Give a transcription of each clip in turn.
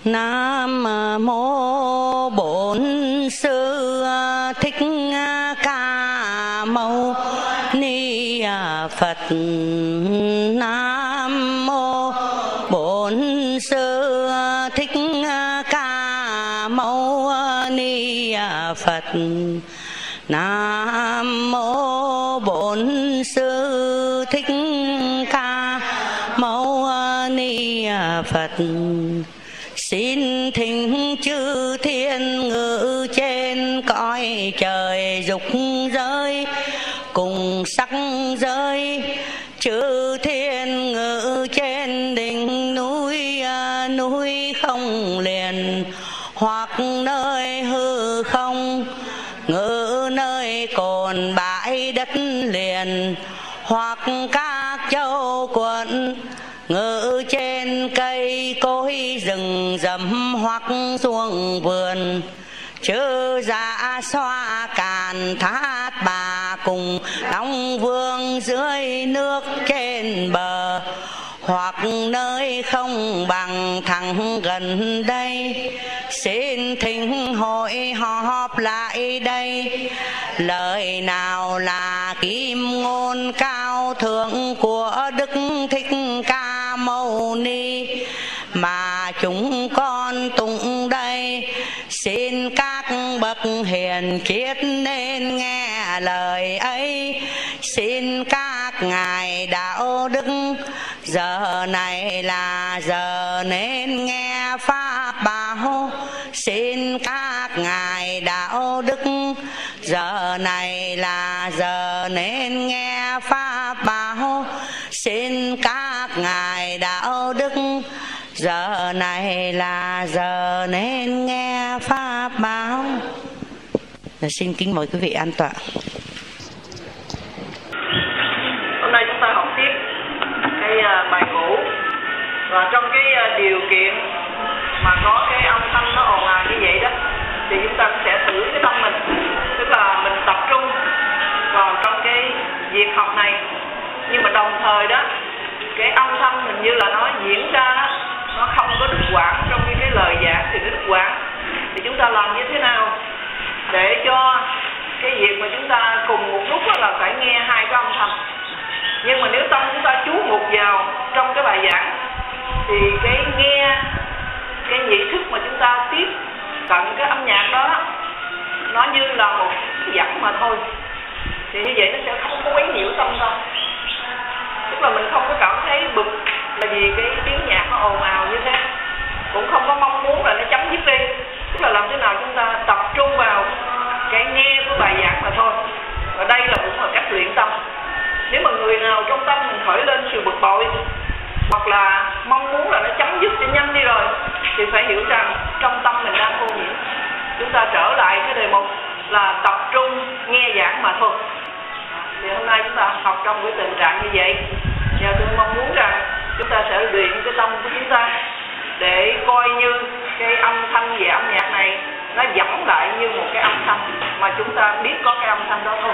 Nam mô Bổn Sư Thích Ca Mâu Ni Phật. Nam mô Bổn Sư Thích Ca Mâu Ni Phật. Nam mô Bổn Sư Thích Ca Mâu Ni Phật. Xin thỉnh chư thiên ngự trên cõi trời dục giới cùng sắc giới, chư thiên ngự trên đỉnh núi núi không liền, hoặc nơi hư không ngự nơi cồn bãi đất liền, hoặc các châu quận ngự trên cây cối rừng rậm hoặc xuồng vườn, chư dạ xoa càn thát bà cùng đóng vương dưới nước trên bờ, hoặc nơi không bằng thẳng gần đây. Xin thỉnh hội họp lại đây, lời nào là kim ngôn cao thượng của Đức Thích Ca Mâu Ni mà chúng con tụng đây. Xin các bậc hiền triết nên nghe lời ấy, xin các ngài đạo đức giờ này là giờ nên nghe pháp bảo. Xin các ngài đạo đức giờ này là giờ nên nghe pháp bảo. Xin các ngài đạo đức giờ này là giờ nên nghe pháp bảo. Xin kính mời quý vị an tọa. Hôm nay chúng ta học tiếp cái bài cũ, và trong cái điều kiện mà có cái âm thanh nó ồn ào như vậy đó, thì chúng ta sẽ thử cái tâm mình, tức là mình tập trung vào trong cái việc học này, nhưng mà đồng thời đó cái âm thanh hình như là nó diễn ra đó, nó không có đứt quãng trong cái lời giảng thì nó đứt quãng. Thì chúng ta làm như thế nào để cho cái việc mà chúng ta cùng một lúc là phải nghe hai cái âm thanh, nhưng mà nếu tâm chúng ta chú mục vào trong cái bài giảng thì cái nghe, cái nhị thức mà chúng ta tiếp cận cái âm nhạc đó nó như là một dẫn mà thôi, thì như vậy nó sẽ không có quấy nhiễu tâm đâu. Tức là mình không có cảm thấy bực là vì cái tiếng nhạc nó ồn ào như thế, cũng không có mong muốn là nó chấm dứt đi. Tức là làm thế nào chúng ta tập trung vào cái nghe của bài giảng mà thôi. Và đây là cũng là cách luyện tâm. Nếu mà người nào trong tâm mình khởi lên sự bực bội hoặc là mong muốn là nó chấm dứt cho nhanh đi rồi, thì phải hiểu rằng trong tâm mình đang ô nhiễm. Chúng ta trở lại cái đề mục là tập trung nghe giảng mà thôi. Thì hôm nay chúng ta học trong cái tình trạng như vậy, và tôi mong muốn rằng chúng ta sẽ luyện cái tâm của chúng ta để coi như cái âm thanh về âm nhạc này nó dẫn lại như một cái âm thanh mà chúng ta biết có cái âm thanh đó thôi.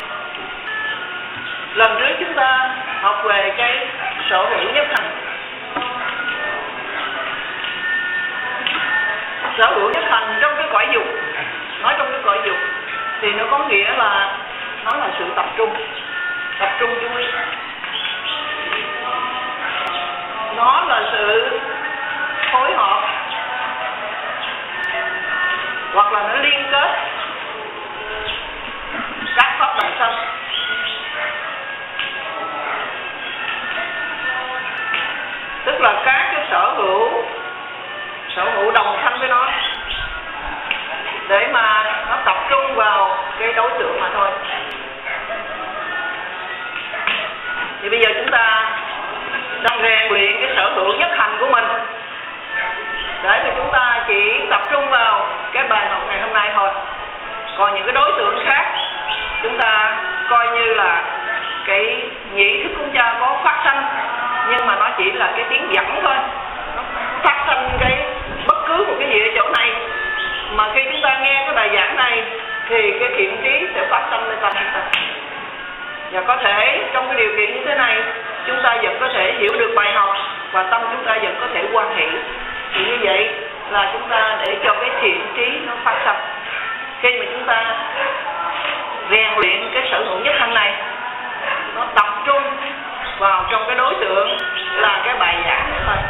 Lần trước chúng ta học về cái sở hữu nhất hành. Sở hữu nhất hành trong cái cõi dục, nói trong cái cõi dục thì nó có nghĩa là nó là sự tập trung chú ý. Nó là sự phối hợp hoặc là nó liên kết các pháp đẳng sanh. Tức là các cái sở hữu đồng thanh với nó, để mà nó tập trung vào cái đối tượng mà thôi. Thì bây giờ chúng ta đang rèn luyện cái sở hữu nhất hành của mình, để thì chúng ta chỉ tập trung vào cái bài học ngày hôm nay thôi. Còn những cái đối tượng khác chúng ta coi như là cái nhị thức của chúng ta có phát sanh, nhưng mà nó chỉ là cái tiếng dẫn thôi. Nó phát sanh cái bất cứ một cái gì ở chỗ này, mà khi chúng ta nghe cái bài giảng này thì cái thiện trí sẽ phát sanh lên tâm chúng ta. Và có thể trong cái điều kiện như thế này chúng ta vẫn có thể hiểu được bài học và tâm chúng ta vẫn có thể hoan hỷ. Thì như vậy là chúng ta để cho cái thiện trí nó phát sinh. Khi mà chúng ta rèn luyện cái sở hữu nhất hành này, nó tập trung vào trong cái đối tượng là cái bài giảng này thôi.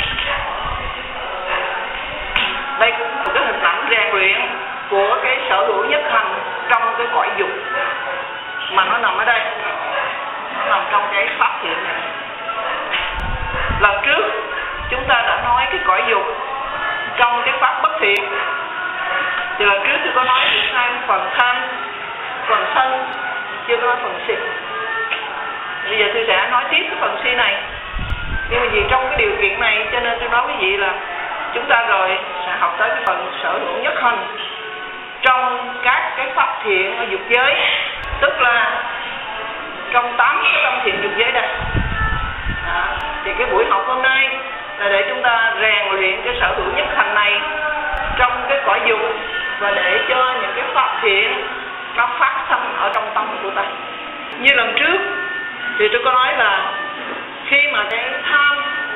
Đây cũng là một cái hình ảnh rèn luyện của cái sở hữu nhất hành trong cái cõi dục, mà nó nằm ở đây, nó nằm trong cái pháp thiện này. Lần trước chúng ta đã nói cái cõi dục trong cái pháp bất thiện, thì lần trước tôi có nói được hai phần tham, phần sân, chưa có nói phần si. Bây giờ tôi sẽ nói tiếp cái phần si này, nhưng mà vì trong cái điều kiện này cho nên tôi nói quý vị là chúng ta rồi sẽ học tới cái phần sở hữu nhất hành trong các cái pháp thiện ở dục giới, tức là trong 8 cái tâm thiện dục giới đây. Thì cái buổi học hôm nay là để chúng ta rèn luyện cái sở hữu nhất hành này trong cái cõi dục, và để cho những cái pháp thiện nó phát sinh ở trong tâm của ta. Như lần trước thì tôi có nói là khi mà cái tham,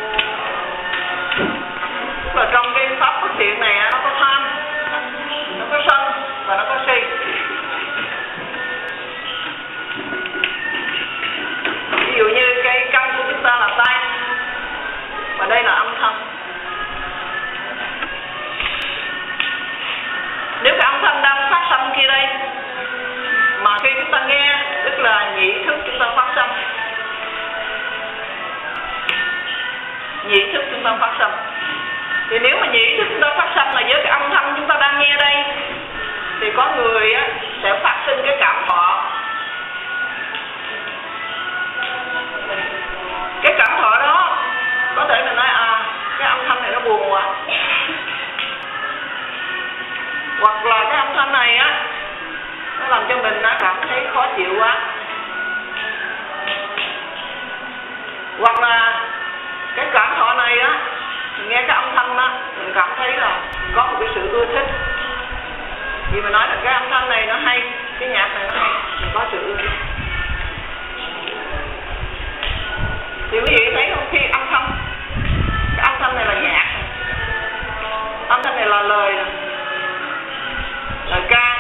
tức là trong cái pháp bất thiện này nó có tham, nó có sân và nó có si. Ví dụ như cái căn của chúng ta là tay, và đây là âm thanh. Nếu cái âm thanh đang phát sinh kia đây, mà khi chúng ta nghe, tức là nhị thức chúng ta phát sinh, nhị thức chúng ta phát sinh. Thì nếu mà nhị thức chúng ta phát sinh là với cái âm thanh chúng ta đang nghe đây, thì có người sẽ phát sinh cái cảm thọ. Cái cảm thọ đó có thể mình nói cái âm thanh này nó buồn quá, hoặc là cái âm thanh này nó làm cho mình cảm thấy khó chịu quá, hoặc là cái cảm thọ này mình nghe cái âm thanh mình cảm thấy là có một cái sự ưa thích, vì mình nói là cái âm thanh này nó hay, cái nhạc này nó hay, mình có sự ưa thích. Thì quý vị thấy không, khi âm thanh, cái âm thanh này là nhạc, âm thanh này là lời ca,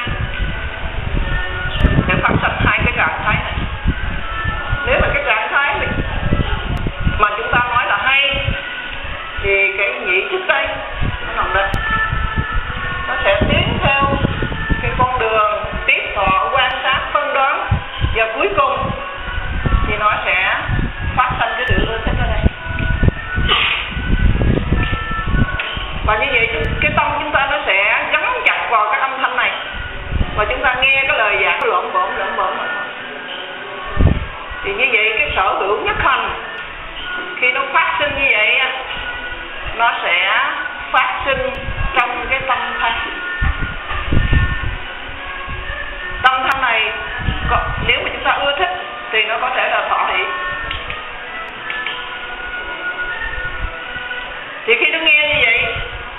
để phát sinh hai cái trạng thái này. Nếu mà cái trạng thái mà chúng ta nói là hay, thì cái nhị thức đây nó nằm đây, nó sẽ tiến theo cái con đường tiếp thọ, quan sát, phân đoán, và cuối cùng thì nó sẽ phát sinh cái sự ưa thích ở đây. Và như vậy cái tâm chúng ta nó sẽ gắn chặt vào cái âm thanh này, và chúng ta nghe cái lời giảng nó lộn bộn mà thôi. Thì như vậy cái sở hữu nhất hành khi nó phát sinh như vậy, nó sẽ phát sinh trong cái tâm thanh. Tâm thanh này nếu mà chúng ta ưa thích thì nó có thể là thọ hỷ. Thì khi nó nghe như vậy,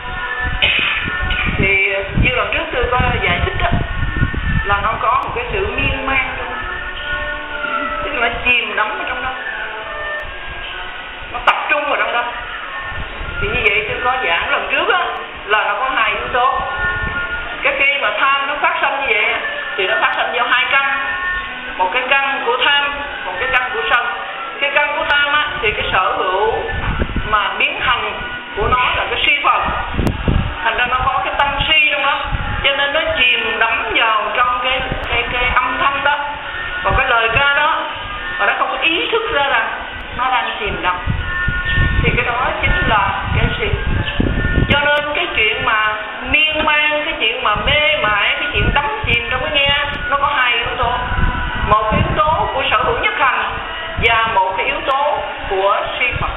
thì như lần trước tôi có giải thích là nó có một cái sự miên man trong đó, tức là nó chìm đắm ở trong đó, nó tập trung vào trong đó. Thì như vậy tôi có giảng lần trước là nó có hai yếu tố. Cái khi mà tham nó phát sinh như vậy thì nó phát sinh do hai căn, một cái căn của tham, một cái căn của sân. Cái căn của tham thì cái sở hữu mà biến thành của nó là cái si phần, thành ra nó có cái tâm si trong đó, cho nên nó chìm đắm vào trong cái âm thanh đó và cái lời ca đó, và nó không có ý thức ra là nó đang chìm đắm. Thì cái đó chính là cái si. Cho nên cái chuyện mà miên man, cái chuyện mà mê mải, cái chuyện đắm chìm trong cái nghe, nó có hai yếu tố. Một yếu tố của sở hữu nhất hành và một cái yếu tố của si Phật.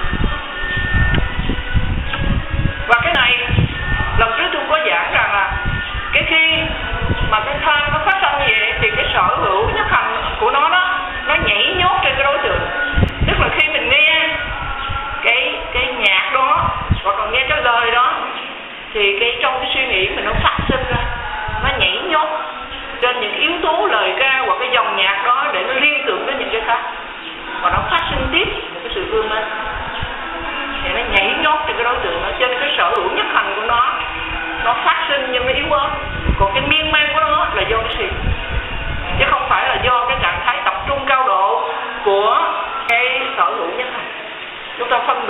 Và cái này lần trước tôi có giảng rằng là cái khi mà cái tham nó phát sinh như vậy thì cái sở hữu nhất hành của nó nhảy nhót trên cái đối tượng. Tức là khi mình nghe cái nhạc đó hoặc là nghe cái lời đó thì trong cái suy nghĩ mình nó phát sinh ra, nó nhảy nhót trên những yếu tố lời ca hoặc cái dòng nhạc đó để nó liên tưởng đến những cái khác, và nó phát sinh tiếp một cái sự vươn lên, thì nó nhảy nhót trên cái đối tượng đó. Trên cái sở hữu nhất hành của nó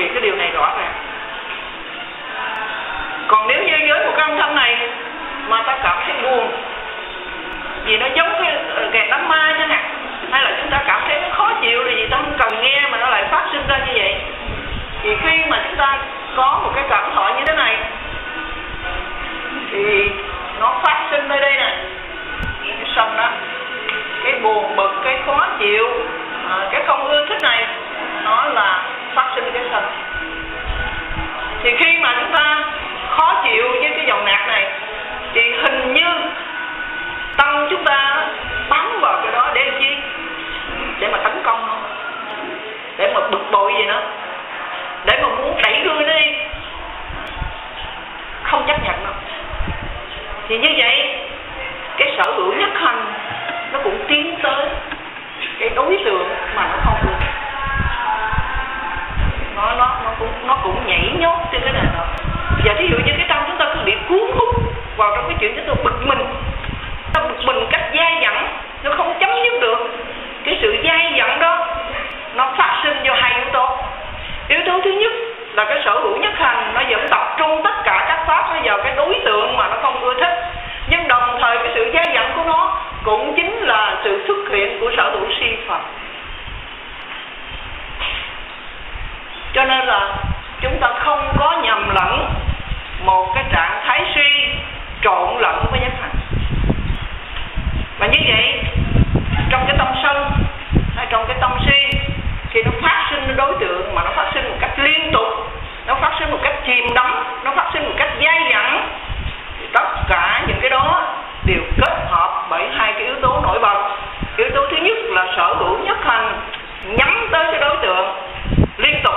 biệt cái điều này rõ ràng. Còn nếu như với một cái âm thanh này mà ta cảm thấy buồn, vì nó giống cái kèn đám ma chẳng hạn, hay là chúng ta cảm thấy nó khó chịu là vì ta không cần nghe mà nó lại phát sinh ra như vậy, thì khi mà chúng ta có một cái cảm thọ như thế này thì nó phát sinh nơi đây nè, cái sân đó, cái buồn bực, cái khó chịu, cái không ưa thích này, nó là phát sinh cái sân. Thì khi mà chúng ta khó chịu với cái dòng nhạc này thì hình như tâm chúng ta bám vào cái đó để làm chi? Để mà tấn công nó, để mà bực bội gì nó, để mà muốn đẩy lui nó đi, không chấp nhận nó. Thì như vậy cái sở hữu nhất hành nó cũng tiến tới cái đối tượng mà nó không được, nó cũng nhảy nhót trên cái nền đó. Và thí dụ như cái tâm chúng ta cứ bị cuốn hút vào trong cái chuyện chúng ta bực mình, ta bực mình cách dai dẳng, nó không chấm dứt được. Cái sự dai dẳng đó nó phát sinh do hai yếu tố. Yếu tố thứ nhất là cái sở hữu nhất hành, nó vẫn tập trung tất cả các pháp nó vào cái đối tượng mà nó không ưa thích. Nhưng đồng thời cái sự dai dẳng của nó cũng chính là sự xuất hiện của sở hữu si Phật. Cho nên là chúng ta không có nhầm lẫn một cái trạng thái suy trộn lẫn với nhất hành. Và như vậy trong cái tâm sân hay trong cái tâm si, khi nó phát sinh đối tượng mà nó phát sinh một cách liên tục, nó phát sinh một cách chìm đắm, nó phát sinh một cách dai dẳng, thì tất cả những cái đó đều kết hợp bởi hai cái yếu tố nổi bật. Yếu tố thứ nhất là sở hữu nhất hành nhắm tới cái đối tượng liên tục.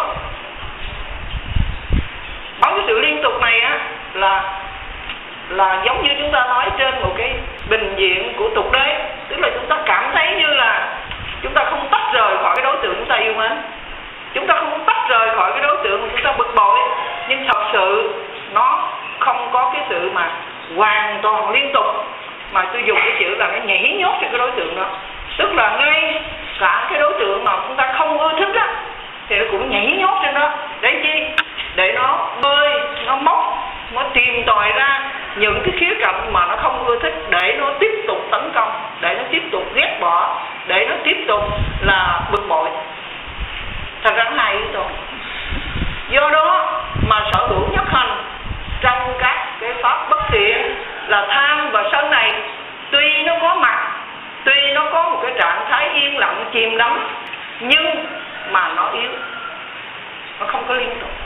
Bằng cái sự liên tục này á là giống như chúng ta nói trên một cái bình diện của tục đế, tức là chúng ta cảm thấy như là chúng ta không tách rời khỏi cái đối tượng chúng ta yêu mến, chúng ta không tách rời khỏi cái đối tượng mà chúng ta bực bội, nhưng thật sự nó không có cái sự mà hoàn toàn liên tục, mà tôi dùng cái chữ là nó nhảy nhót trên cái đối tượng đó. Tức là ngay cả cái đối tượng mà chúng ta không ưa thích á thì nó cũng nhảy nhót trên đó. Để chi? Để nó bơi, nó móc, nó tìm tòi ra những cái khía cạnh mà nó không ưa thích, để nó tiếp tục tấn công, để nó tiếp tục ghét bỏ, để nó tiếp tục là bực bội. Thật ra hai yếu tố. Do đó mà sở hữu nhất hành trong các cái pháp bất thiện là tham và sân này, tuy nó có mặt, tuy nó có một cái trạng thái yên lặng chìm đắm, nhưng mà nó yếu, nó không có liên tục.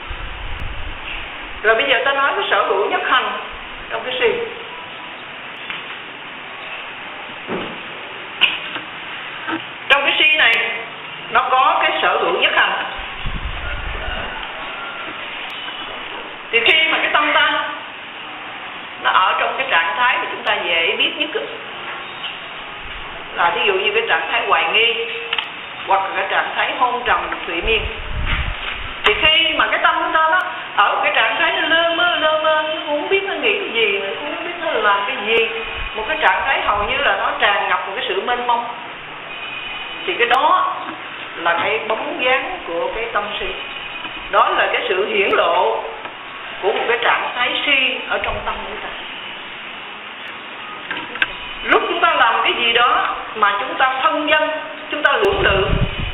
Rồi bây giờ ta nói cái sở hữu nhất hành trong cái si. Trong cái si này nó có cái sở hữu nhất hành. Thì khi mà cái tâm ta nó ở trong cái trạng thái mà chúng ta dễ biết nhất là ví dụ như cái trạng thái hoài nghi hoặc là cái trạng thái hôn trầm thủy miên, thì khi mà cái tâm chúng ta đó ở cái trạng thái nó lơ mơ, nó không biết nó nghĩ cái gì, nó không biết nó làm cái gì, một cái trạng thái hầu như là nó tràn ngập một cái sự mênh mông, thì cái đó là cái bóng dáng của cái tâm si. Đó là cái sự hiển lộ của một cái trạng thái si ở trong tâm chúng ta. Lúc chúng ta làm cái gì đó mà chúng ta phân vân, chúng ta lưỡng lự,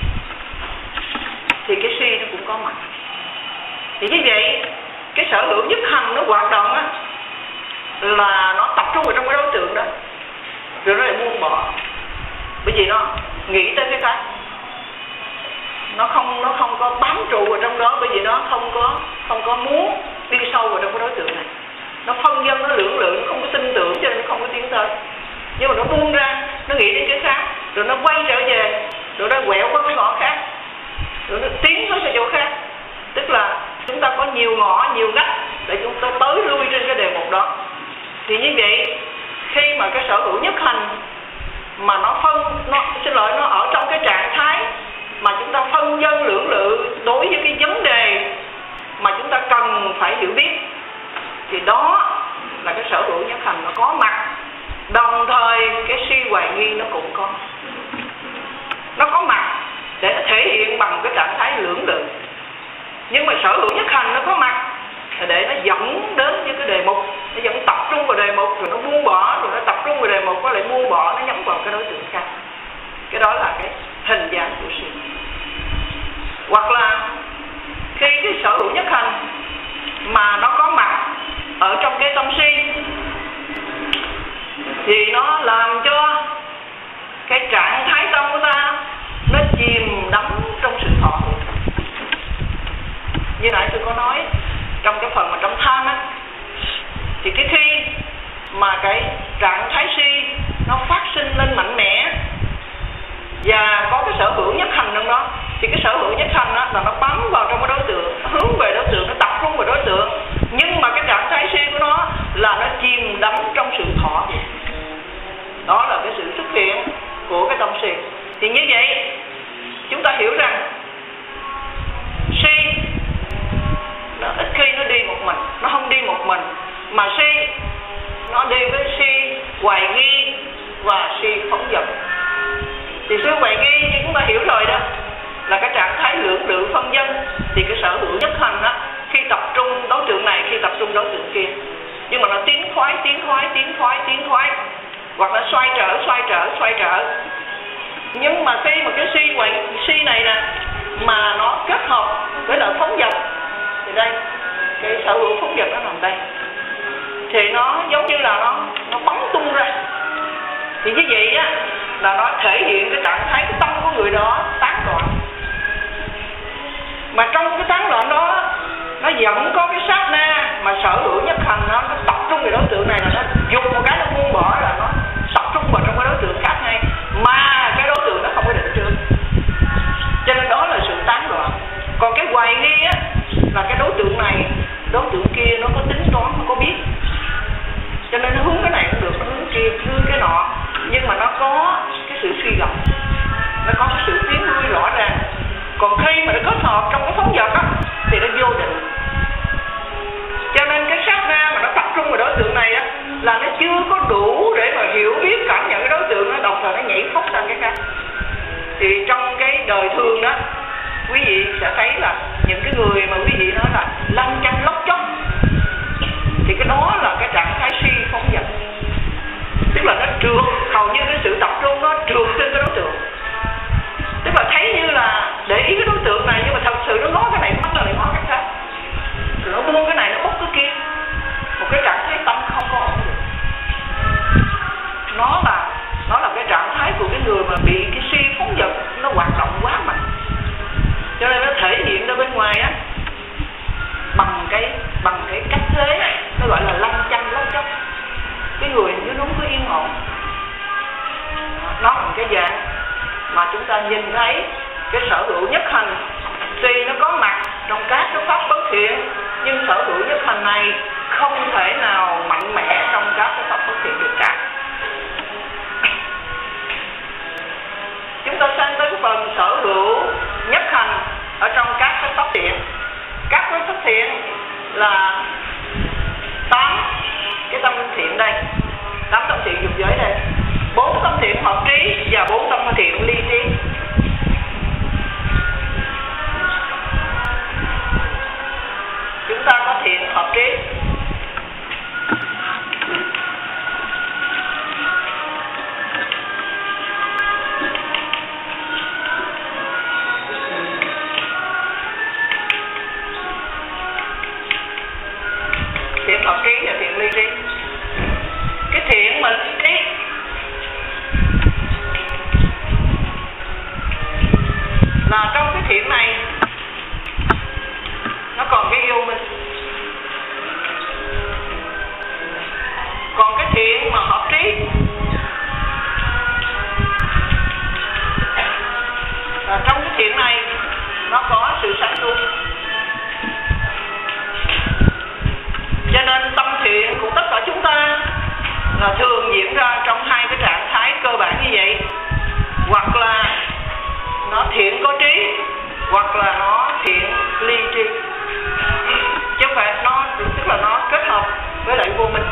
thì cái si nó cũng có mặt. Thì như vậy cái sở hữu nhất hành nó hoạt động á, là nó tập trung vào trong cái đối tượng đó, rồi nó lại buông bỏ, bởi vì nó nghĩ tới cái khác, nó không có bám trụ vào trong đó, bởi vì nó không có muốn đi sâu vào trong cái đối tượng này. Nó phân vân, nó lưỡng lự, nó không có tin tưởng, cho nên nó không có tiến tới. Nhưng mà nó buông ra, nó nghĩ đến cái khác, rồi nó quay trở về, rồi nó quẹo qua cái ngõ khác, rồi nó tiến tới cái chỗ khác. Tức là chúng ta có nhiều ngõ, nhiều ngách để chúng ta tới lui trên cái đề mục đó. Thì như vậy khi mà cái sở hữu nhất hành mà nó ở trong cái trạng thái mà chúng ta phân vân lưỡng lự đối với cái vấn đề mà chúng ta cần phải hiểu biết, thì đó là cái sở hữu nhất hành nó có mặt. Đồng thời cái si hoài nghi nó cũng có mặt để nó thể hiện bằng cái trạng thái lưỡng lự. Nhưng mà sở hữu nhất hành nó có mặt để nó dẫn đến với cái đề mục, nó dẫn tập trung vào đề mục, rồi nó buông bỏ, rồi nó tập trung vào đề mục, có lại buông bỏ, nó nhắm vào cái đối tượng khác. Cái đó là cái hình dáng của si. Hoặc là khi cái sở hữu nhất hành mà nó có mặt ở trong cái tâm si thì nó làm cho cái trạng thái tâm của ta nó chìm đắm trong sự thọ. Như nãy tôi có nói trong cái phần mà trong tham á, thì cái khi mà cái trạng thái si nó phát sinh lên mạnh mẽ và có cái sở hữu nhất hành trong đó, thì cái sở hữu nhất hành đó là nó bám vào trong cái đối tượng, nó hướng về đối tượng, nó tập trung vào đối tượng, nhưng mà cái trạng thái si của nó là nó chìm đắm trong sự thọ. Đó là cái sự xuất hiện của cái tâm si. Thì như vậy chúng ta hiểu rằng si nó ít khi nó đi một mình, nó không đi một mình, mà si nó đi với si hoài nghi và si phóng dật. Thì si hoài nghi như chúng ta hiểu rồi đó, là cái trạng thái lưỡng lự phân vân. Thì cái sở hữu nhất hành đó, khi tập trung đối tượng này, khi tập trung đối tượng kia, nhưng mà nó tiến thoái, hoặc là xoay trở. Nhưng mà khi mà cái si này nè mà nó kết hợp với lại phóng dật, thì đây cái sở hữu phóng dật nó nằm đây, thì nó giống như là nó bắn tung ra. Thì như vậy á là nó thể hiện cái trạng thái, cái tâm của người đó tán loạn. Mà trong cái tán loạn đó nó vẫn có cái sát na mà sở hữu nhất hành nó tập trung về đối tượng này, là nó dùng một cái nó buông bỏ, là nó tập trung vào trong cái đối tượng khác ngay, mà cái đối tượng nó không có định trước. Cho nên đó là sự tán loạn. Còn cái hoài nghi á là cái đối tượng này, đối tượng kia nó có tính toán, nó có biết, cho nên nó hướng cái này cũng được, nó hướng kia, hướng cái nọ, nhưng mà nó có cái sự suy lầm, nó có cái sự tiến lui rõ ràng. Còn khi mà nó kết hợp trong cái phóng dật á thì nó vô định. Cho nên cái sát na mà nó tập trung vào đối tượng này á là nó chưa có đủ để mà hiểu biết, cảm nhận cái đối tượng, nó đồng thời nó nhảy phóc sang cái khác. Thì trong cái đời thường đó, quý vị sẽ thấy là những cái người mà quý vị nói là lăn chanh lóc chóc, thì cái đó là cái trạng thái si phóng dật. Tức là nó trượt, hầu như cái sự tập trung nó trượt trên cái đối tượng. Tức là thấy như là để ý cái đối tượng này, nhưng mà thật sự nó ngó cái này, mắt là lại ngó cái khác, rồi nó buông cái này, nó bốc cái kia. Một cái trạng thái tâm không có ổn được. Nó là cái trạng thái của cái người mà bị cái si phóng dật nó hoạt động quá mạnh, cho nên nó thể hiện ra bên ngoài á bằng cái cách thế nó gọi là lăn chanh lóc chóc. Cái người như nó không có yên ổn. Nó là cái dạng mà chúng ta nhìn thấy cái sở hữu nhất hành. Tuy nó có mặt trong các cái pháp bất thiện, nhưng sở hữu nhất hành này không thể nào mạnh mẽ trong các cái pháp bất thiện được cả. Chúng ta sang tới cái phần sở hữu nhất hành ở trong các cái pháp thiện. Các cái pháp thiện là 8 cái tâm thiện đây, 8 tâm thiện dục giới đây, 4 tâm thiện hợp trí và 4 tâm thiện ly trí. Chúng ta có thiện hợp trí. Thiện hợp trí và thiện ly trí. Cái thiện mà ly trí là trong cái thiện này nó còn cái yêu minh. Còn cái thiện mà hợp trí là trong cái thiện này nó có sự sáng suốt. Cho nên tâm thiện của tất cả chúng ta là thường diễn ra trong hai cái trạng thái cơ bản như vậy. Hoặc là nó thiện có trí, hoặc là nó thiện ly trí. Chứ không phải tức là nó kết hợp với lại vô minh.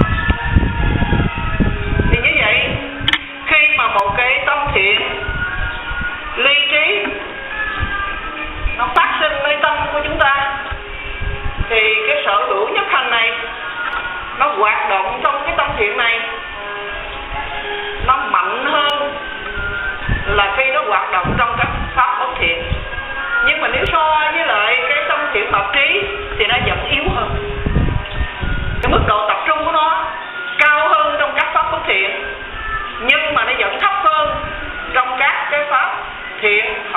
Thì như vậy, khi mà một cái tâm thiện ly trí nó phát sinh nơi tâm của chúng ta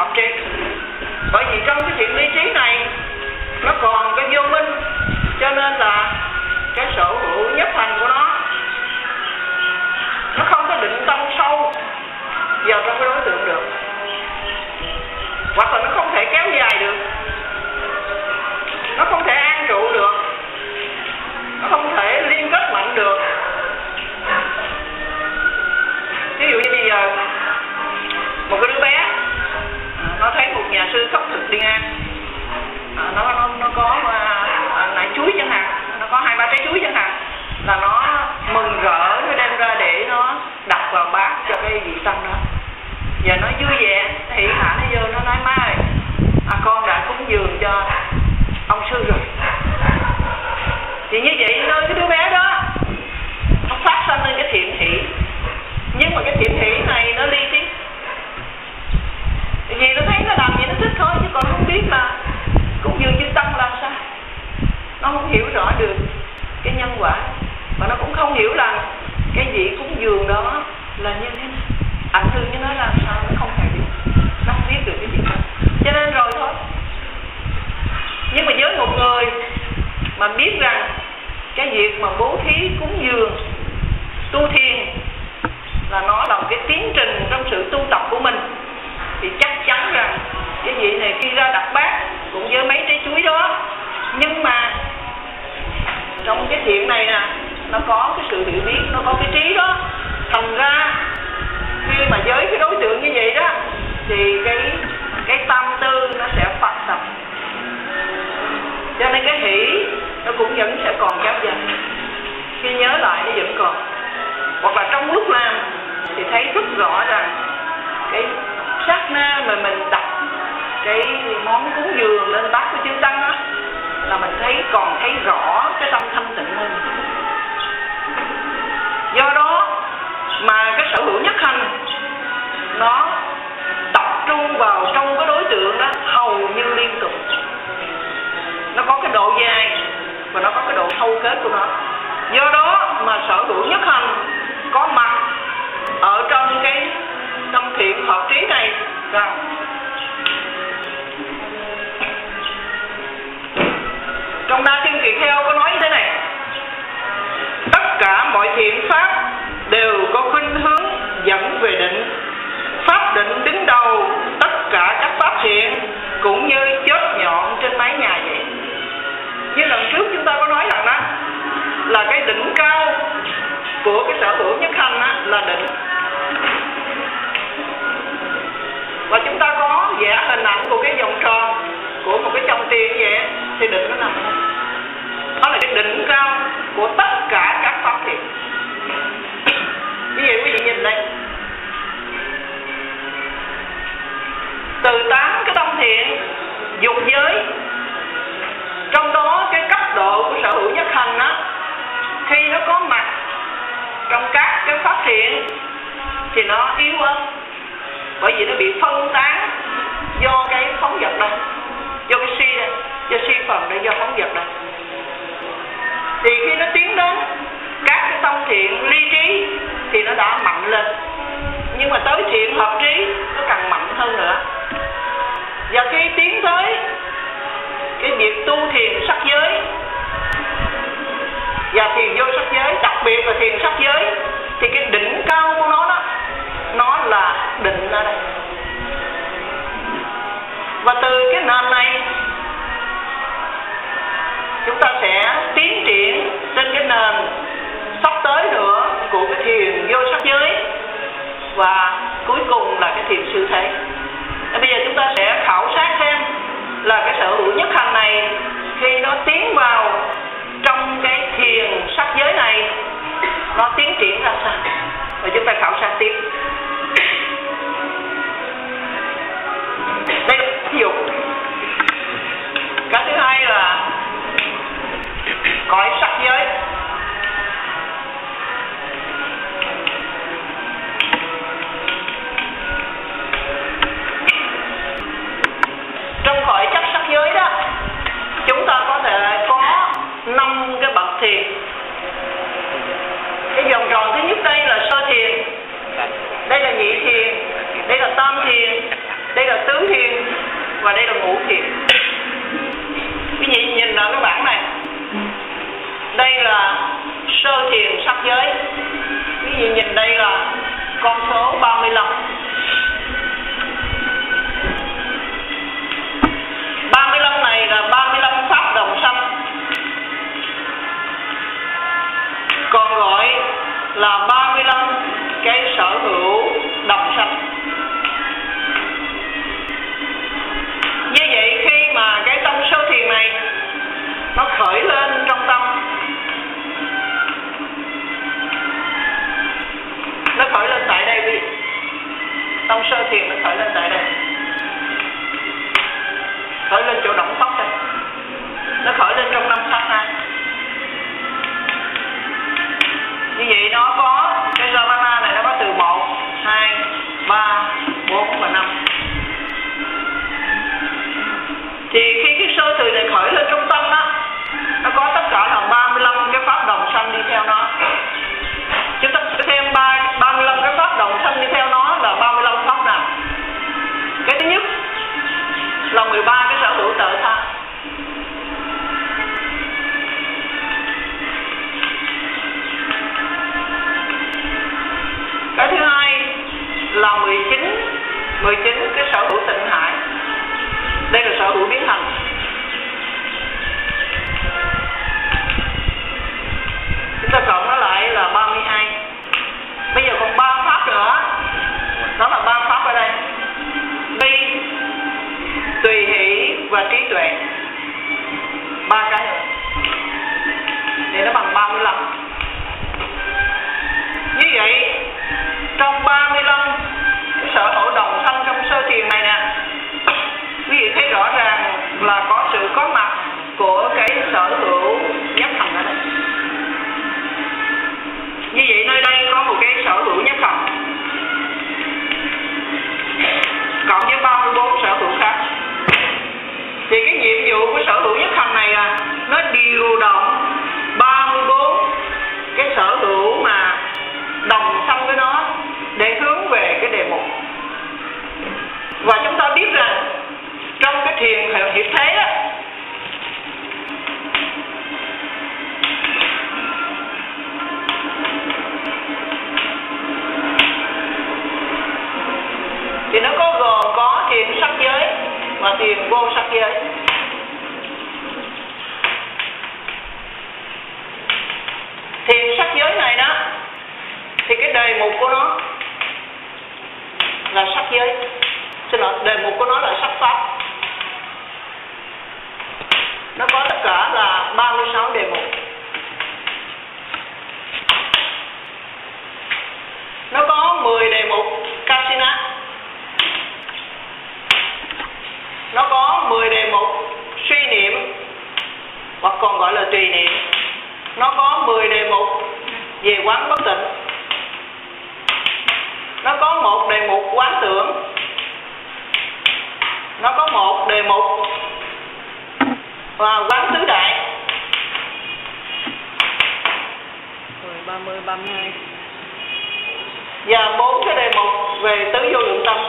hợp trí. Bởi vì trong cái thiện ly trí này nó còn cái vô minh, cho nên là cái sở hữu nhất thành của nó không có định tâm sâu vào trong cái đối tượng được, hoặc là nó không thể kéo dài được, nó không thể an trụ được, nó không thể liên kết mạnh được. Ví dụ như bây giờ một cái đứa bé nó thấy một nhà sư khất thực đi ngang, nó có nải chuối chẳng hạn, nó có 2-3 trái chuối chẳng hạn, là nó mừng rỡ, nó đem ra để nó đặt vào bát cho cái vị tăng đó. Giờ nó vui vẻ, nó hỉ hả, nó vô, nó nói má ơi, con đã cúng dường cho ông sư rồi. Thì như vậy nơi cái đứa bé đó nó phát sinh lên cái thiện hỷ, nhưng mà cái thiện hỷ này nó ly trí. Vì nó thấy nó làm gì nó thích thôi, chứ còn không biết là cúng dường chư tăng là sao. Nó không hiểu rõ được cái nhân quả, và nó cũng không hiểu rằng cái vị cúng dường đó là như thế nào, ảnh hưởng cho nó làm sao, nó không hề biết, nó không biết được cái chuyện đó. Cho nên rồi thôi. Nhưng mà với một người mà biết rằng cái việc mà bố thí cúng dường tu thiền là nó là một cái tiến trình trong sự tu tập của mình, thì chắc chắn rằng cái vị này khi ra đặt bát cũng với mấy trái chuối đó, nhưng mà trong cái thiện này nè, nó có cái sự hiểu biết, nó có cái trí đó, thành ra khi mà với cái đối tượng như vậy đó thì cái tâm tư nó sẽ phát tập, cho nên cái hỷ nó cũng vẫn sẽ còn kéo dài. Khi nhớ lại nó vẫn còn, hoặc là trong lúc làm thì thấy rất rõ rằng cái sát na mà mình đặt cái món cúng dường lên bát của chư tăng đó là mình còn thấy rõ cái tâm thanh tịnh hơn. Do đó mà cái sở hữu nhất hành nó tập trung vào trong cái đối tượng đó hầu như liên tục. Nó có cái độ dài và nó có cái độ thâu kết của nó. Do đó mà sở hữu nhất hành có mặt ở trong cái tâm thiện hợp trí này rằng trong Đa Thiên Kỳ Kheo có nói như thế này: tất cả mọi thiện pháp đều có khuynh hướng dẫn về định. Pháp định đứng đầu tất cả các pháp thiện, cũng như chớp nhọn trên mái nhà vậy. Như lần trước chúng ta có nói rằng đó là cái đỉnh cao của cái sở hữu nhất hành đó là định. Và chúng ta có vẽ hình ảnh của cái vòng tròn của một cái chồng tiền vậy, thì định nó nằm đó. Đó là cái đỉnh cao của tất cả các pháp thiện. Như vậy quý vị nhìn đây, từ 8 cái tâm thiện dục giới, trong đó cái cấp độ của sở hữu nhất hành á, khi nó có mặt trong các cái pháp thiện thì nó yếu ớt, bởi vì nó bị phân tán do cái phóng vật đây, do cái si đây, do si phần đây, do phóng vật đây. Thì khi nó tiến đến các cái tâm thiện ly trí thì nó đã mạnh lên, nhưng mà tới thiện hợp trí nó càng mạnh hơn nữa. Và khi tiến tới cái việc tu thiền sắc giới và thiền vô sắc giới, đặc biệt là thiền sắc giới, thì cái đỉnh cao của nó đó, nó là định ở đây. Và từ cái nền này chúng ta sẽ tiến triển trên cái nền sắp tới nữa của cái thiền vô sắc giới, và cuối cùng là cái thiền siêu thế. Bây giờ chúng ta sẽ khảo sát xem là cái sở hữu nhất hành này khi nó tiến vào trong cái thiền sắc giới này nó tiến triển ra sao, và chúng ta khảo sát tiếp. Đây là ví dụ. Cái thứ hai là cõi sắc giới. Trong cõi chất sắc giới đó, chúng ta có thể có 5 cái bậc thiền. Cái vòng tròn thứ nhất đây là sơ thiền, đây là nhị thiền, đây là tam thiền, đây là tứ thiền, và đây là ngũ thiền. Quý vị nhìn ở cái bảng này, đây là sơ thiền sắc giới. Quý vị nhìn đây là con số 35. 35 này là 35 pháp đồng sanh, còn gọi là 35 cái sở hữu đồng sanh. Như vậy khi mà cái tâm sơ thiền này nó khởi lên trong tâm, nó khởi lên tại đây đi. Tâm sơ thiền nó khởi lên tại đây, khởi lên chỗ động pháp đây, nó khởi lên trong 5 sát na. Như vậy nó có cái Javana này, nó có từ 1, 2, 3, 4 và 5. Thì khi cái sơ thiền này khởi lên trong tâm á, nó có tất cả là 35 cái pháp đồng sanh đi theo nó. Chúng ta thêm 35 cái pháp đồng sanh đi theo nó là 35 pháp nào? Cái thứ nhất là 13 cái sở hữu tự tha. Cái thứ hai là 19 cái sở hữu tịnh hải. Đây là sở hữu biến thành. Chúng ta cộng nó lại là 32. Bây giờ còn 3 pháp nữa. Đó là 3 pháp ở đây: bi, tùy hỷ và trí tuệ. 3 cái nữa thì nó bằng 35. Như vậy trong 35 cái sở hữu đồng sanh trong sơ thiền này nè, quý vị thấy rõ ràng là có sự có mặt của cái sở hữu nhất hành ở đây. Như vậy nơi đây có một cái sở hữu nhất hành cộng với 34 sở hữu khác. Thì cái nhiệm vụ của sở hữu nhất hành này là nó điều động 34 cái sở hữu mà đồng sanh với nó để hướng về cái đề mục. Và chúng ta biết rằng trong cái thiền hiện thế á, thì nó có gồm có thiền sắc giới và thiền vô sắc giới. Thiền sắc giới này đó thì cái đề mục của nó là sắc giới. Xin lỗi, đề mục của nó là sắc pháp. Nó có tất cả là 36 đề mục. Nó có 10 đề mục Kasina. Nó có 10 đề mục suy niệm hoặc còn gọi là tùy niệm. Nó có 10 đề mục về quán bất tịnh. Nó có 1 đề mục quán tưởng. Nó có 1 đề mục và quán tứ đại. 30, 32. Và 4 cái đề mục về tứ vô lượng tâm.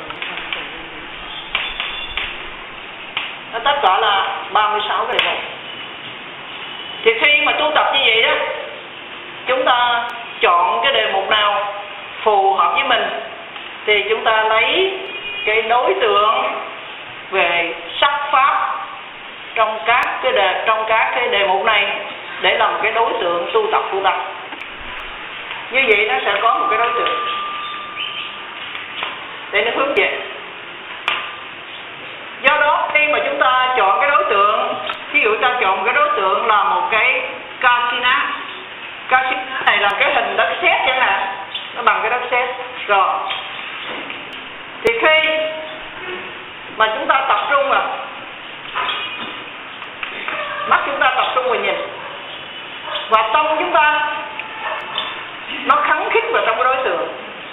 Nó tất cả là 36 đề mục. Thì khi mà tu tập như vậy đó, chúng ta chọn cái đề mục nào phù hợp với mình thì chúng ta lấy cái đối tượng về sắc pháp trong các cái đề mục này để làm cái đối tượng tu tập của ta. Như vậy nó sẽ có một cái đối tượng để nó hướng về. Do đó khi mà chúng ta chọn cái đối tượng, ví dụ ta chọn một cái đối tượng là một cái Kasina. Kasina này là cái hình đất sét chẳng hạn, nó bằng cái đất sét. Rồi thì khi mà chúng ta tập trung vào mắt, chúng ta tập trung vào nhìn, và tâm chúng ta nó khắng khít vào trong cái đối tượng,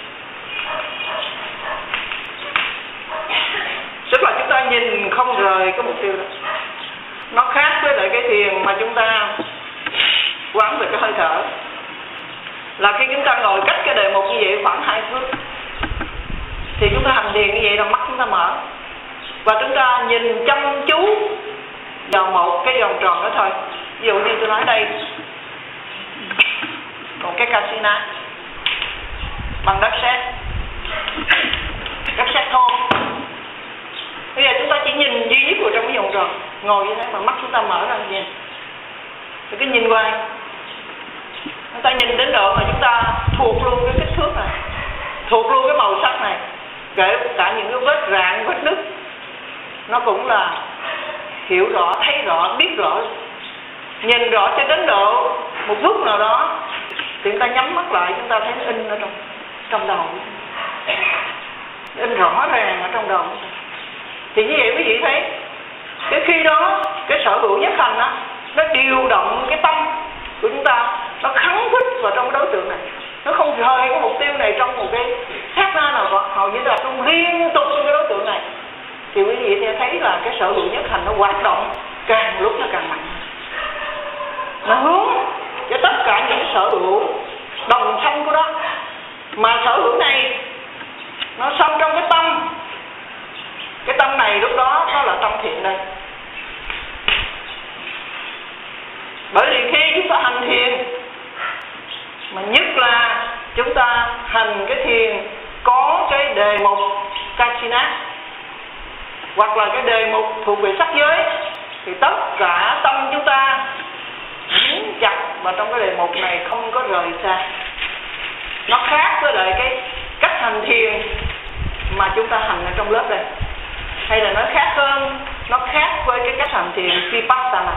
tức là chúng ta nhìn không rời cái mục tiêu đó. Nó khác với lại cái thiền mà chúng ta quán về cái hơi thở, là khi chúng ta ngồi cách cái đề mục như vậy khoảng 2 phút thì chúng ta hành thiền như vậy là mắt chúng ta mở, và chúng ta nhìn chăm chú vào một cái vòng tròn đó thôi. Ví dụ như tôi nói đây, một cái casino bằng đất sét thô. Bây giờ chúng ta chỉ nhìn duy nhất vào trong cái vòng tròn, ngồi như thế mà mắt chúng ta mở ra nhìn, rồi cứ nhìn hoài. Chúng ta nhìn đến độ mà chúng ta thuộc luôn cái kích thước này, thuộc luôn cái màu sắc này, kể cả những cái vết rạn, vết nứt, nó cũng là hiểu rõ, thấy rõ, biết rõ, nhìn rõ cho đến độ một lúc nào đó thì chúng ta nhắm mắt lại, chúng ta thấy nó in ở trong đầu, in rõ ràng ở trong đầu. Thì như vậy quý vị thấy, cái khi đó cái sở hữu nhất hành đó, nó điều động cái tâm của chúng ta, nó khắng khích vào trong đối tượng này, nó không rời cái mục tiêu này trong một cái sát na nào đó, hầu như là không liên tục trong cái đối tượng này. Thì quý vị sẽ thấy là cái sở hữu nhất hành nó hoạt động càng lúc nó càng mạnh, nó hướng cho tất cả những sở hữu đồng thanh của nó. Mà sở hữu này nó sâu trong cái tâm. Cái tâm này lúc đó nó là tâm thiện đây. Bởi vì khi chúng ta hành thiền, mà nhất là chúng ta hành cái thiền có cái đề mục Kasina, hoặc là cái đề mục thuộc về sắc giới, thì tất cả tâm chúng ta dính chặt vào trong cái đề mục này, không có rời xa. Nó khác với lại cái cách hành thiền mà chúng ta hành ở trong lớp đây, hay là nói khác hơn, nó khác với cái cách hành thiền Vipassana.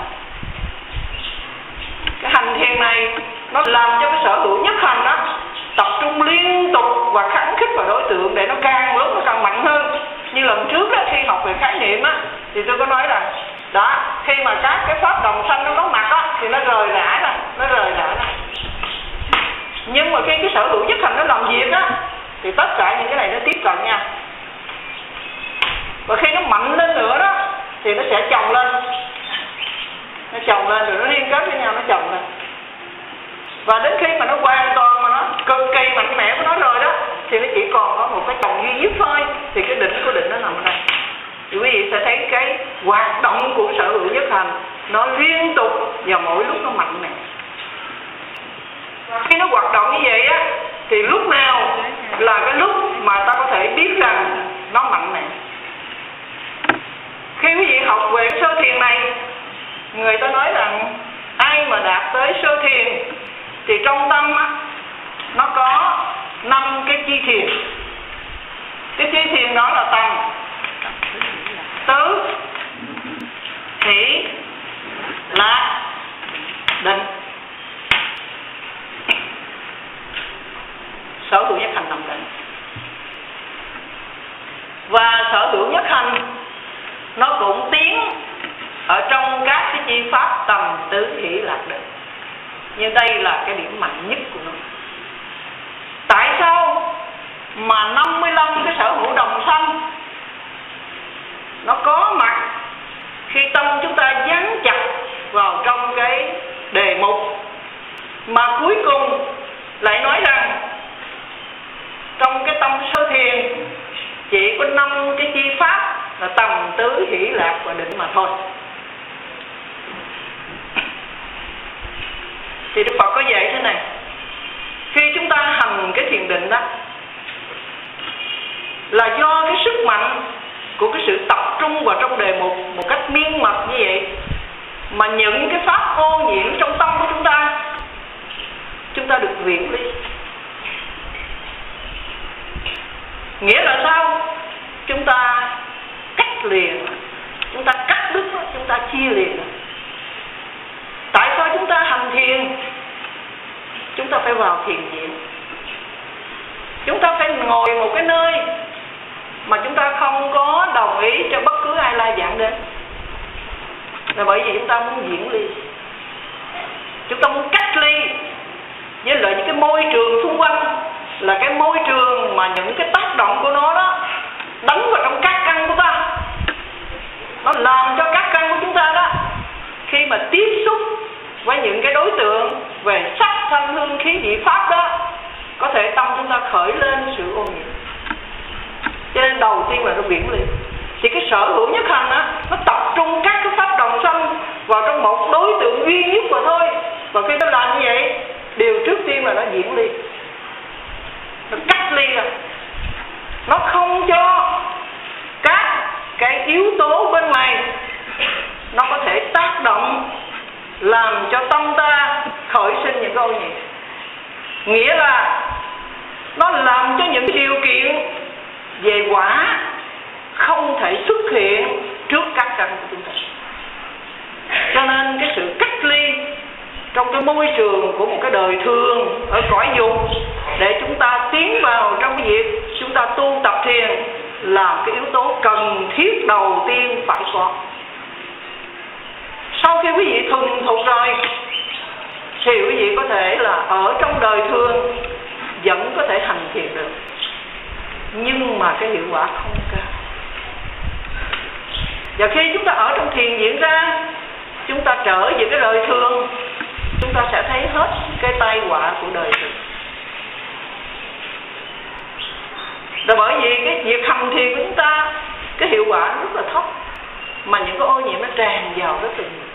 Cái hành thiền này nó làm cho cái sở hữu nhất hành đó tập trung liên tục và khắng khích vào đối tượng để nó càng lúc nó càng mạnh hơn. Như lần trước đó, khi học về khái niệm á, thì tôi có nói rằng đó, khi mà các cái pháp đồng sanh nó có mặt á, thì nó rời rã ra, nhưng mà khi cái sở hữu nhất hành nó làm việc á, thì tất cả những cái này nó tiếp cận nhau. Và khi nó mạnh lên nữa đó, thì nó sẽ chồng lên, rồi nó liên kết với nhau, nó chồng lên. Và đến khi mà nó hoàn toàn mà nó cực kỳ mạnh mẽ của nó rồi đó, thì nó chỉ còn có một cái chồng duy nhất thôi. Thì cái đỉnh của định nó nằm ở đây. Thì quý vị sẽ thấy cái hoạt động của sở hữu nhất hành nó liên tục và mỗi lúc nó mạnh mẽ. Và khi nó hoạt động như vậy á, thì lúc nào là cái lúc mà ta có thể biết rằng nó mạnh mẽ. Khi quý vị học về sơ thiền này, người ta nói rằng ai mà đạt tới sơ thiền thì trong tâm á, nó có 5 cái chi thiền. Cái chi thiền đó là tầm, tứ, hỷ, lạc, định. Sở hữu nhất hành nằm định. Và sở hữu nhất hành nó cũng tiến ở trong các cái chi pháp tầm, tứ, hỷ, lạc, định. Nhưng đây là cái điểm mạnh nhất của nó. Tại sao mà 55 cái sở hữu đồng sanh nó có mặt khi tâm chúng ta dán chặt vào trong cái đề mục, mà cuối cùng lại nói rằng trong cái tâm sơ thiền chỉ có 5 cái chi pháp là tầm, tứ, hỷ, lạc và định mà thôi. Thì Đức Phật có dạy thế này: khi chúng ta hành cái thiền định đó, là do cái sức mạnh của cái sự tập trung vào trong đề mục một cách miên mật như vậy, mà những cái pháp ô nhiễm trong tâm của chúng ta được viễn ly. Nghĩa là sao? Chúng ta cắt liền, chúng ta cắt đứt, chúng ta chia liền. Tại sao chúng ta hành thiền? Chúng ta phải vào thiền viện. Chúng ta phải ngồi một cái nơi mà chúng ta không có đồng ý cho bất cứ ai la giảng đến. Là bởi vì chúng ta muốn diễn ly, chúng ta muốn cách ly với lại những cái môi trường xung quanh, là cái môi trường mà những cái tác động của nó đó đánh vào trong các căn của ta. Nó làm cho các căn của chúng ta đó, khi mà tiếp xúc với những cái đối tượng về sắc, thanh, hương, khí, vị, pháp đó, có thể tâm chúng ta khởi lên sự ô nhiễm. Cho nên đầu tiên là nó viễn ly. thì cái sở hữu nhất hành á, nó tập trung các cái pháp đồng sanh vào trong một đối tượng duy nhất mà thôi. Và khi nó làm như vậy, điều trước tiên là nó diễn ly, nó cách ly rồi, nó không cho các cái yếu tố bên ngoài nó có thể tác động làm cho tâm ta khởi sinh những cái ô nhiễm. Nghĩa là nó làm cho những điều kiện về quả không thể xuất hiện trước các căn của chúng ta. Cho nên cái sự cách ly trong cái môi trường của một cái đời thường ở cõi dục để chúng ta tiến vào trong cái việc chúng ta tu tập thiền là cái yếu tố cần thiết đầu tiên phải có. Sau khi quý vị thuần thục rồi thì quý vị có thể là ở trong đời thường vẫn có thể hành thiền được, nhưng mà cái hiệu quả không cao. Và khi chúng ta ở trong thiền diễn ra, chúng ta trở về cái đời thường, chúng ta sẽ thấy hết cái tai họa của đời thường. Là bởi vì cái việc hành thiền của chúng ta, cái hiệu quả rất là thấp, mà những cái ô nhiễm nó tràn vào rất là nhiều.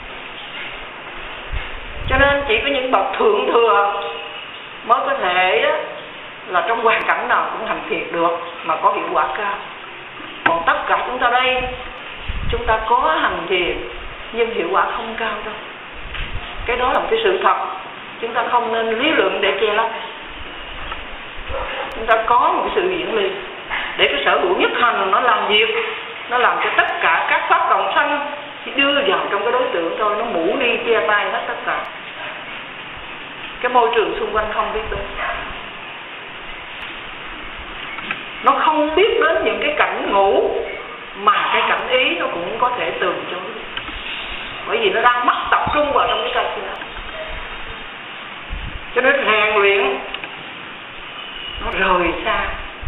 Cho nên chỉ có những bậc thượng thừa mới có thể là trong hoàn cảnh nào cũng hành thiền được mà có hiệu quả cao. Còn tất cả chúng ta đây, chúng ta có hành thiền nhưng hiệu quả không cao đâu. Cái đó là một cái sự thật, chúng ta không nên lý luận để che lấp. Chúng ta có một cái sự diễn ly để cái sở hữu nhất hành nó làm việc, nó làm cho tất cả các pháp đồng sanh chỉ đưa vào trong cái đối tượng thôi, nó mũ đi che tay hết tất cả. Cái môi trường xung quanh không biết đến, nó không biết đến những cái cảnh ngủ mà cái cảnh ý nó cũng có thể từ chối, bởi vì nó đang mất tập trung vào trong cái cảnh kia. Cho nên rèn luyện nó rời xa,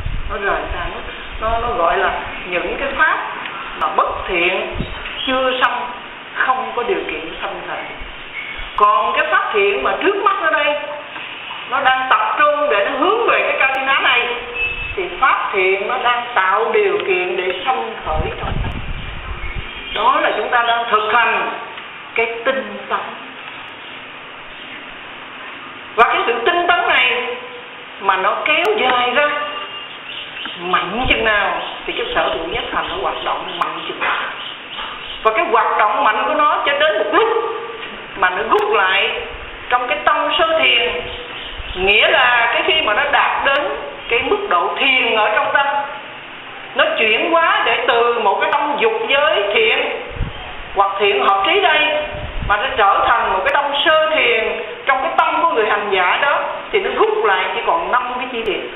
nó gọi là những cái pháp mà bất thiện chưa xong, không có điều kiện sanh khởi. Còn cái pháp thiện mà trước mắt ở đây, nó đang tập trung để nó hướng về cái Katina này, thì pháp thiện nó đang tạo điều kiện để sanh khởi trong tâm. Đó là chúng ta đang thực hành cái tinh tấn. Và cái sự tinh tấn này mà nó kéo dài ra mạnh chừng nào thì cái sở hữu nhất hành nó hoạt động mạnh chừng nào. Và cái hoạt động mạnh của nó cho đến một lúc mà nó rút lại trong cái tâm sơ thiền. Nghĩa là cái khi mà nó đạt đến cái mức độ thiền ở trong tâm, nó chuyển hóa để từ một cái tâm dục giới thiện hoặc thiện hợp trí đây mà nó trở thành một cái tâm sơ thiền trong cái tâm của người hành giả đó, thì nó rút lại chỉ còn 5 cái chi thiền.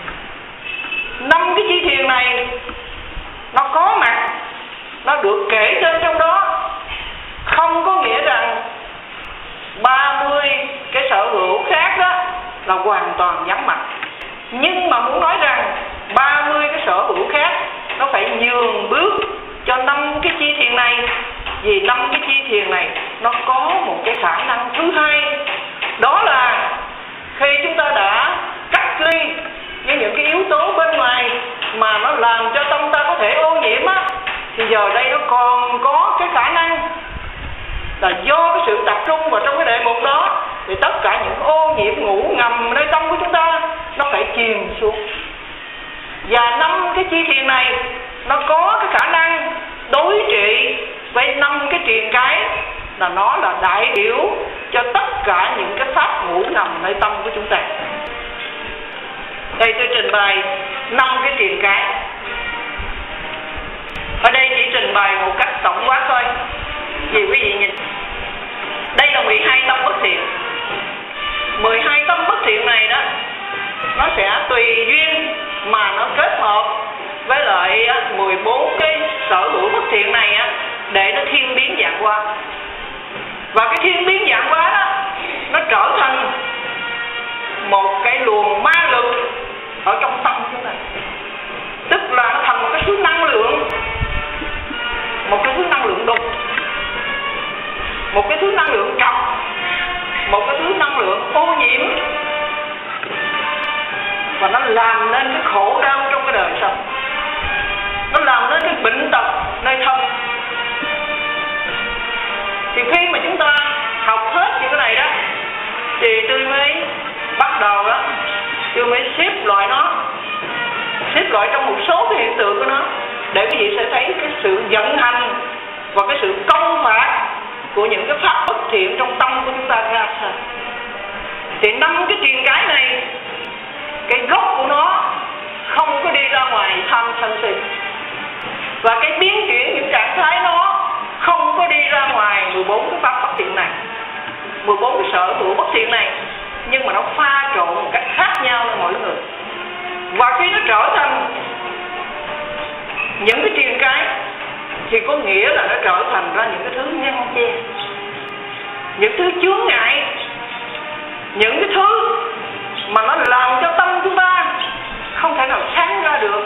5 cái chi thiền này nó có mặt, nó được kể trên trong đó, không có nghĩa rằng 30 cái sở hữu khác đó là hoàn toàn vắng mặt. Nhưng mà muốn nói rằng 30 cái sở hữu khác nó phải nhường bước cho 5 cái chi thiền này. Vì 5 cái chi thiền này nó có một cái khả năng thứ hai, đó là khi chúng ta đã cách ly với những cái yếu tố bên ngoài mà nó làm cho tâm ta có thể ô nhiễm á, thì giờ đây nó còn có cái khả năng là do cái sự tập trung vào trong cái đề mục đó, thì tất cả những ô nhiễm ngủ ngầm nơi tâm của chúng ta nó phải chìm xuống. Và 5 cái chi thiền này nó có cái khả năng đối trị với 5 cái triền cái, là nó là đại biểu cho tất cả những cái pháp ngủ ngầm nơi tâm của chúng ta. Đây tôi trình bày 5 cái triền cái. Ở đây chỉ trình bày một cách tổng quát thôi, vì quý vị nhìn đây là 12 tâm bất thiện. 12 tâm bất thiện này đó, nó sẽ tùy duyên mà nó kết hợp với lại 14 cái sở hữu bất thiện này á, để nó thiên biến dạng hóa. Và cái thiên biến dạng hóa đó, nó trở thành một cái luồng ma lực ở trong tâm chúng ta. Tức là nó thành một cái thứ năng lượng, một cái thứ năng lượng đục, một cái thứ năng lượng trọc, một cái thứ năng lượng ô nhiễm, và nó làm nên cái khổ đau trong cái đời sống. nó làm nên cái bệnh tật nơi thân. Thì khi mà chúng ta học hết những cái này đó, thì tôi mới bắt đầu đó, tôi mới xếp loại nó, xếp loại trong một số cái hiện tượng của nó, để quý vị sẽ thấy cái sự vận hành và cái sự công phạt của những cái pháp bất thiện trong tâm của chúng ta ra sao. Thì 5 cái triền cái này, cái gốc của nó không có đi ra ngoài tham sân si, và cái biến chuyển những trạng thái nó không có đi ra ngoài 14 cái pháp bất thiện này, 14 cái sở hữu bất thiện này, nhưng mà nó pha trộn một cách khác nhau với mỗi người. Và khi nó trở thành những cái triền cái thì có nghĩa là nó trở thành ra những cái thứ nhân che, những thứ chướng ngại, những cái thứ mà nó làm cho tâm chúng ta không thể nào sáng ra được.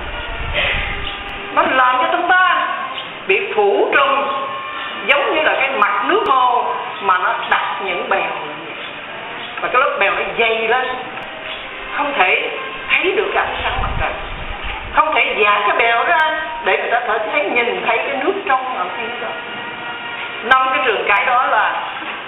Nó làm cho chúng ta bị phủ trùm, giống như là cái mặt nước hồ mà nó đặt những bèo, và cái lớp bèo nó dày lên, không thể thấy được cái ánh sáng mặt trời, không thể dạt cái bèo ra để người ta có thể nhìn thấy cái nước trong ở phía đó. 5 cái trường cái đó là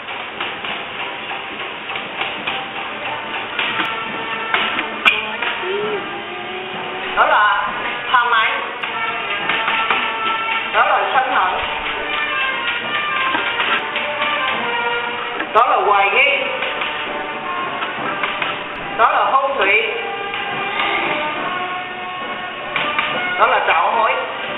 tham ái, đó là sân hận, đó là hoài nghi, đó là hôn thủy, đó là trạo hối.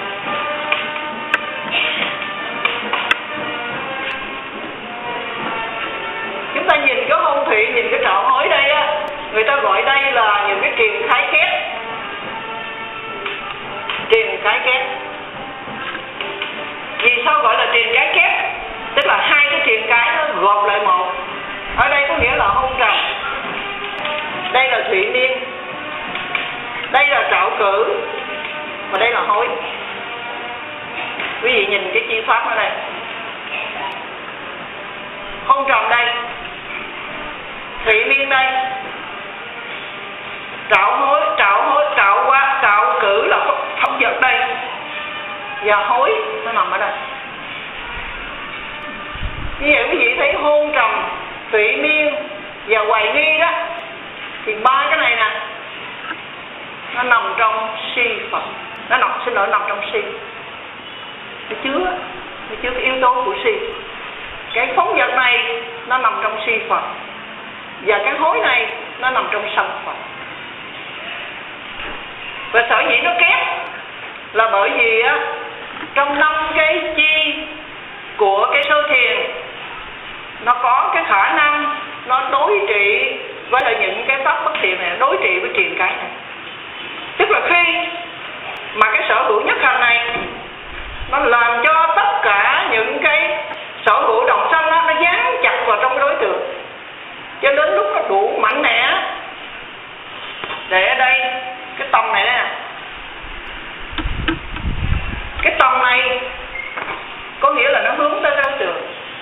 Chúng ta nhìn cái hôn thủy, nhìn cái trạo hối đây á, người ta gọi đây là những cái triền khái kép. Triền cái kép. Vì sao gọi là triền cái kép? Tức là 2 cái triền cái nó gộp lại một. Ở đây có nghĩa là hôn trầm, đây là thủy niên, đây là trạo cử, và đây là hối. Quý vị nhìn cái chi pháp ở đây. Hôn trầm đây, thủy niên đây, trạo cử là pháp vật đây, và hối nó nằm ở đây. Như vậy quý vị thấy hôn trầm, thủy niên và hoài nghi đó, thì 3 cái này nè, nó nằm trong si Phật, nó nằm trong si, nó chứa cái yếu tố của si. Cái phóng vật này nó nằm trong si Phật, và cái hối này nó nằm trong sân Phật. Và sở dĩ nó kép là bởi vì á, trong 5 cái chi của cái sơ thiền, nó có cái khả năng nó đối trị với là những cái pháp bất thiện này, đối trị với triền cái này. Tức là khi mà cái sở hữu nhất hành này nó làm cho tất cả những cái sở hữu đồng sanh đó, nó dán chặt vào trong cái đối tượng, cho đến lúc nó đủ mạnh mẽ để ở đây cái tâm này nè, cái tâm này có nghĩa là nó hướng tới đối tượng,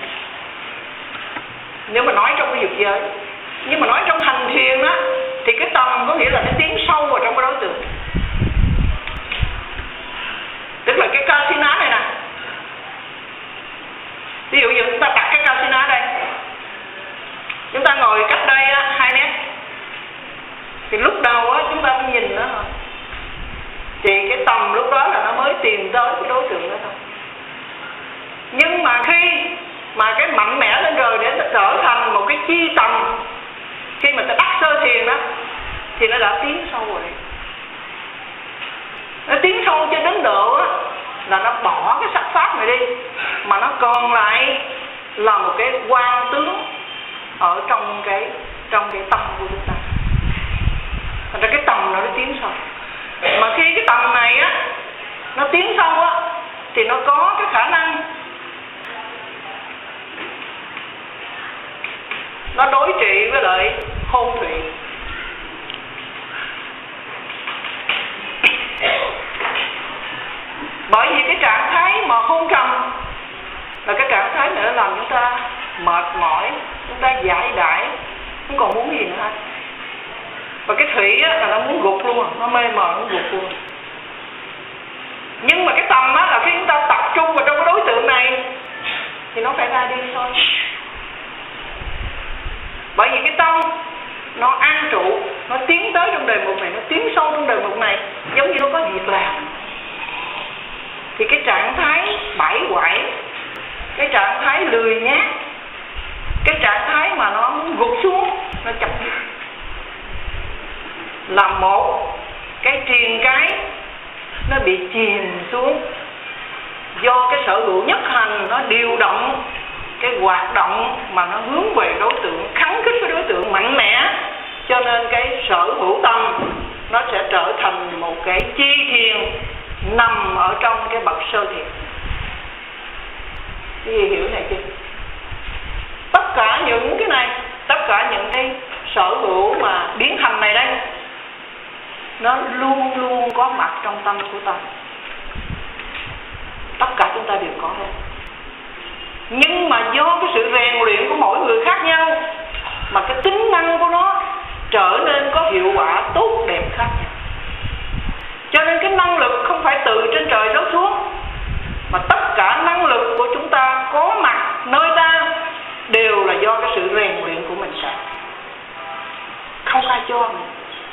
nếu mà nói trong cái dục giới. Nhưng mà nói trong hành thiền á, thì cái tâm có nghĩa là nó tiến sâu vào trong cái đối tượng. Tức là cái Kasina này nè, ví dụ như chúng ta đặt cái Kasina đây, chúng ta ngồi cách đây 2 mét, thì lúc đầu á, chúng ta mới nhìn nó thôi, thì cái tầm lúc đó là nó mới tìm tới cái đối tượng đó thôi. Nhưng mà khi mà cái mạnh mẽ lên rồi để nó trở thành một cái chi tầm, khi mà ta đắc sơ thiền đó, thì nó đã tiến sâu rồi. Nó tiến sâu cho đến độ đó, là nó bỏ cái sắc pháp này đi, mà nó còn lại là một cái quang tướng ở trong cái tâm của chúng ta. Thành ra cái tầm nó tiến sâu. Mà khi cái tầm này á, nó tiến sâu á, thì nó có cái khả năng nó đối trị với lại hôn thủy. Bởi vì cái trạng thái mà hôn trầm là cái trạng thái này nó làm chúng ta mệt mỏi, chúng ta giải đãi, không còn muốn gì nữa hết. Và cái thủy á, là nó muốn gục luôn, nó mê mờ, nó gục luôn. Nhưng mà cái tầm á là khi chúng ta tập trung vào trong cái đối tượng này thì nó phải ra đi thôi. Bởi vì cái tâm nó an trụ, nó tiến tới trong đề mục này, nó tiến sâu trong đề mục này, giống như nó có việc làm. Thì cái trạng thái bãi quải, cái trạng thái lười nhác, cái trạng thái mà nó gục xuống, nó chậm là một cái triền cái nó bị chìm xuống, do cái sở hữu nhất hành nó điều động cái hoạt động mà nó hướng về đối tượng, kháng khích với đối tượng mạnh mẽ, cho nên cái sở hữu tâm nó sẽ trở thành một cái chi thiền nằm ở trong cái bậc sơ thiền. Cái gì hiểu này chưa? Tất cả những cái này, tất cả những cái sở hữu mà biến thành này đây, nó luôn luôn có mặt trong tâm của ta. Tất cả chúng ta đều có hết. Nhưng mà do cái sự rèn luyện của mỗi người khác nhau mà cái tính năng của nó trở nên có hiệu quả tốt đẹp khác nhau. Cho nên cái năng lực không phải từ trên trời rớt xuống, mà tất cả năng lực của chúng ta có mặt nơi ta đều là do cái sự rèn luyện của mình cả. Không ai cho mình.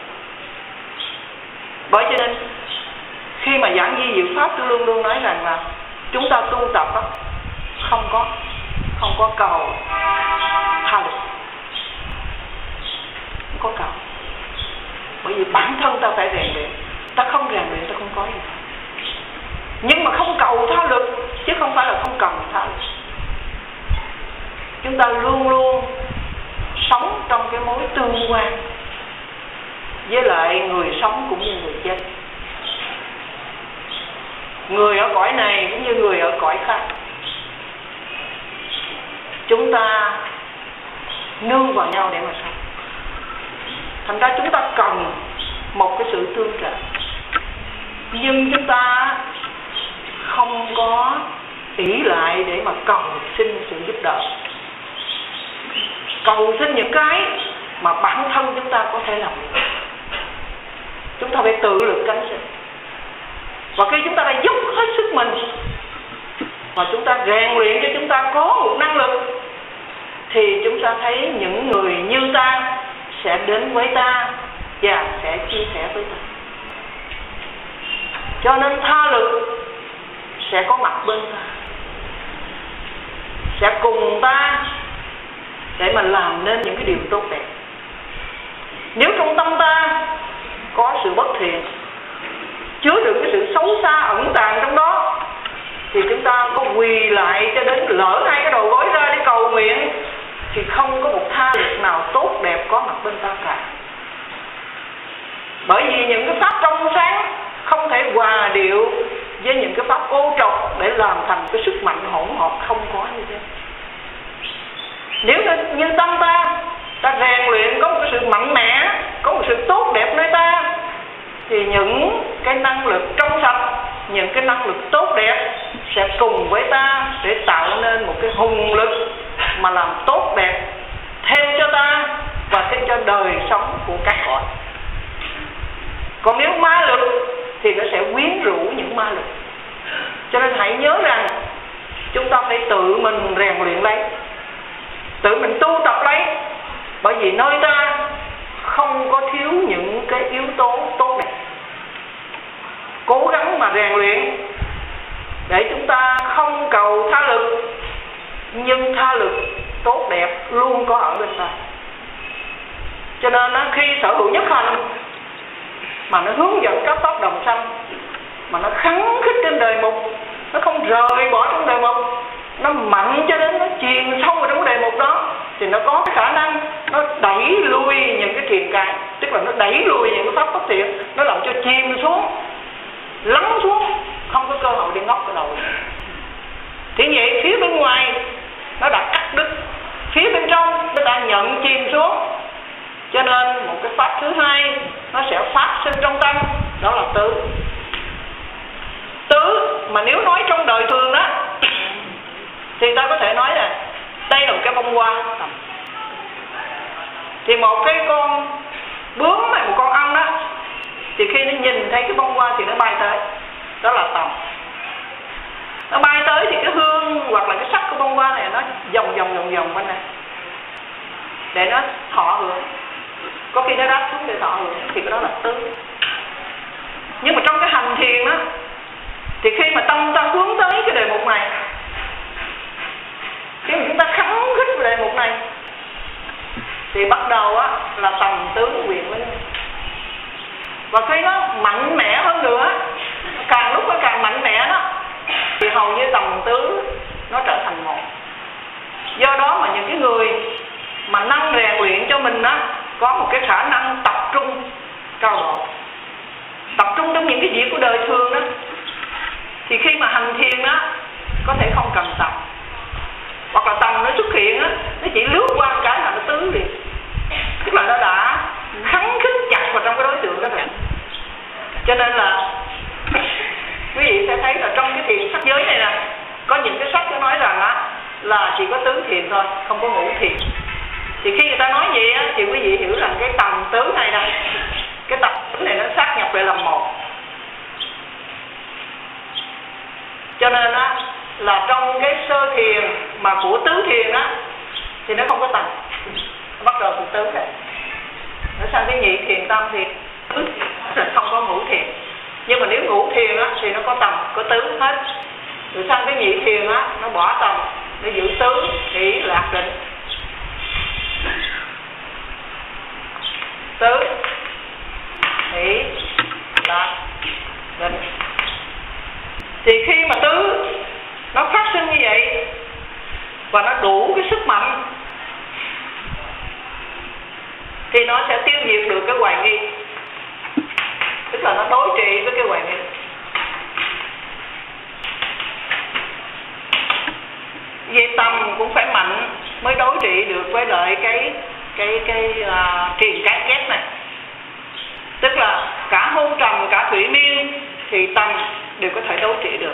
Bởi cho nên khi mà giảng di diệu pháp, tôi luôn luôn nói rằng là chúng ta tu tập đó, không có cầu tha lực, không có cầu. Bởi vì bản thân ta phải rèn luyện, ta không rèn luyện ta không có gì. Nhưng mà không cầu tha lực chứ không phải là không cần tha lực. Chúng ta luôn luôn sống trong cái mối tương quan với lại người sống cũng như người chết, người ở cõi này cũng như người ở cõi khác. Chúng ta nương vào nhau để mà sống. Thành ra chúng ta cần một cái sự tương trợ, nhưng chúng ta không có ỷ lại để mà cầu xin sự giúp đỡ, cầu xin những cái mà bản thân chúng ta có thể làm được. Chúng ta phải tự lực cánh sinh. Và khi chúng ta đã dốc hết sức mình và chúng ta rèn luyện cho chúng ta có một năng lực, thì chúng ta thấy những người như ta sẽ đến với ta và sẽ chia sẻ với ta. Cho nên tha lực sẽ có mặt bên ta, sẽ cùng ta để mà làm nên những cái điều tốt đẹp. Nếu trong tâm ta có sự bất thiện, chứa đựng cái sự xấu xa ẩn tàng trong đó, thì chúng ta có quỳ lại cho đến lỡ hai cái đầu gối ra để cầu nguyện, thì không có một tha lực nào tốt đẹp có mặt bên ta cả. Bởi vì những cái pháp trong sáng không thể hòa điệu với những cái pháp ô trọc để làm thành cái sức mạnh hỗn hợp, không có như thế. Nếu như tâm ta rèn luyện có một cái sự mạnh mẽ, có một sự tốt đẹp nơi ta, thì những cái năng lực trong sạch, những cái năng lực tốt đẹp sẽ cùng với ta để tạo nên một cái hùng lực mà làm tốt đẹp thêm cho ta và thêm cho đời sống của các cõi. Còn nếu ma lực thì nó sẽ quyến rũ những ma lực. Cho nên hãy nhớ rằng chúng ta phải tự mình rèn luyện lấy, tự mình tu tập lấy. Bởi vì nơi ta không có thiếu những cái yếu tố tốt đẹp. Cố gắng mà rèn luyện để chúng ta không cầu tha lực, nhưng tha lực tốt đẹp luôn có ở bên ta. Cho nên khi sở hữu nhất hành mà nó hướng dẫn các pháp đồng sanh, mà nó khắng khích trên đề mục, nó không rời bỏ trong đề mục, nó mạnh cho đến nó chìm sâu vào trong đề mục đó, thì nó có cái khả năng nó đẩy lui những cái triền cái, tức là nó đẩy lui những cái pháp bất thiện, nó làm cho chìm xuống, lắng xuống, không có cơ hội để ngóc cái đầu. Thì vậy phía bên ngoài nó đã cắt đứt, phía bên trong nó đã nhận chìm xuống. Cho nên một cái pháp thứ hai nó sẽ phát sinh trong tâm, đó là tứ. Tứ mà nếu nói trong đời thường đó thì ta có thể nói là đây là một cái bông hoa. Thì một cái con bướm hay một con ong đó, thì khi nó nhìn thấy cái bông hoa thì nó bay tới. đó là tầm. Nó bay tới thì cái hương hoặc là cái sắc của bông hoa này nó vòng quanh này để nó thọ hưởng. Có khi nó đáp xuống để thọ hưởng thì cái đó là tứ. Nhưng mà trong cái hành thiền đó thì khi mà tâm ta hướng tới cái đề mục này, khi mà chúng ta khắng khích về đề mục này thì bắt đầu á là tầm tứ quyền với nhau. Và khi nó mạnh mẽ hơn nữa, càng lúc nó càng mạnh mẽ đó, thì hầu như tầm tứ nó trở thành một. Do đó mà những cái người mà năng rèn luyện cho mình á có một cái khả năng tập trung cao độ, tập trung trong những cái việc của đời thường đó, thì khi mà hành thiền á có thể không cần tập, hoặc là tầm nó xuất hiện á, nó chỉ lướt qua một cái là nó tứ liền, tức là nó đã khắng khích chặt vào trong cái đối tượng đó rồi. Cho nên là quý vị sẽ thấy là trong cái thiền sắc giới này nè, có những cái sách nó nói rằng á là chỉ có tứ thiền thôi, không có ngũ thiền. Thì khi người ta nói vậy á thì quý vị hiểu rằng cái tầm tứ này nè, cái tầm tứ này nó sát nhập lại làm một. Cho nên á là trong cái sơ thiền mà của tứ thiền á thì nó không có tầm, nó bắt đầu từ tứ này. Nó sang cái nhị thiền tâm thì không có ngũ thiền. Nhưng mà nếu ngũ thiền á thì nó có tầm, có tứ hết. Rồi sang cái nhị thiền á nó bỏ tầm, nó giữ tứ, hỷ, lạc, định. Tứ, hỷ, lạc, định. Thì khi mà tứ nó phát sinh như vậy và nó đủ cái sức mạnh thì nó sẽ tiêu diệt được cái hoài nghi, tức là nó đối trị với cái hoài nghi. Vậy tầm cũng phải mạnh mới đối trị được với lại cái triền cái kép này. Tức là cả hôn trầm, cả thủy miên thì tầm đều có thể đối trị được.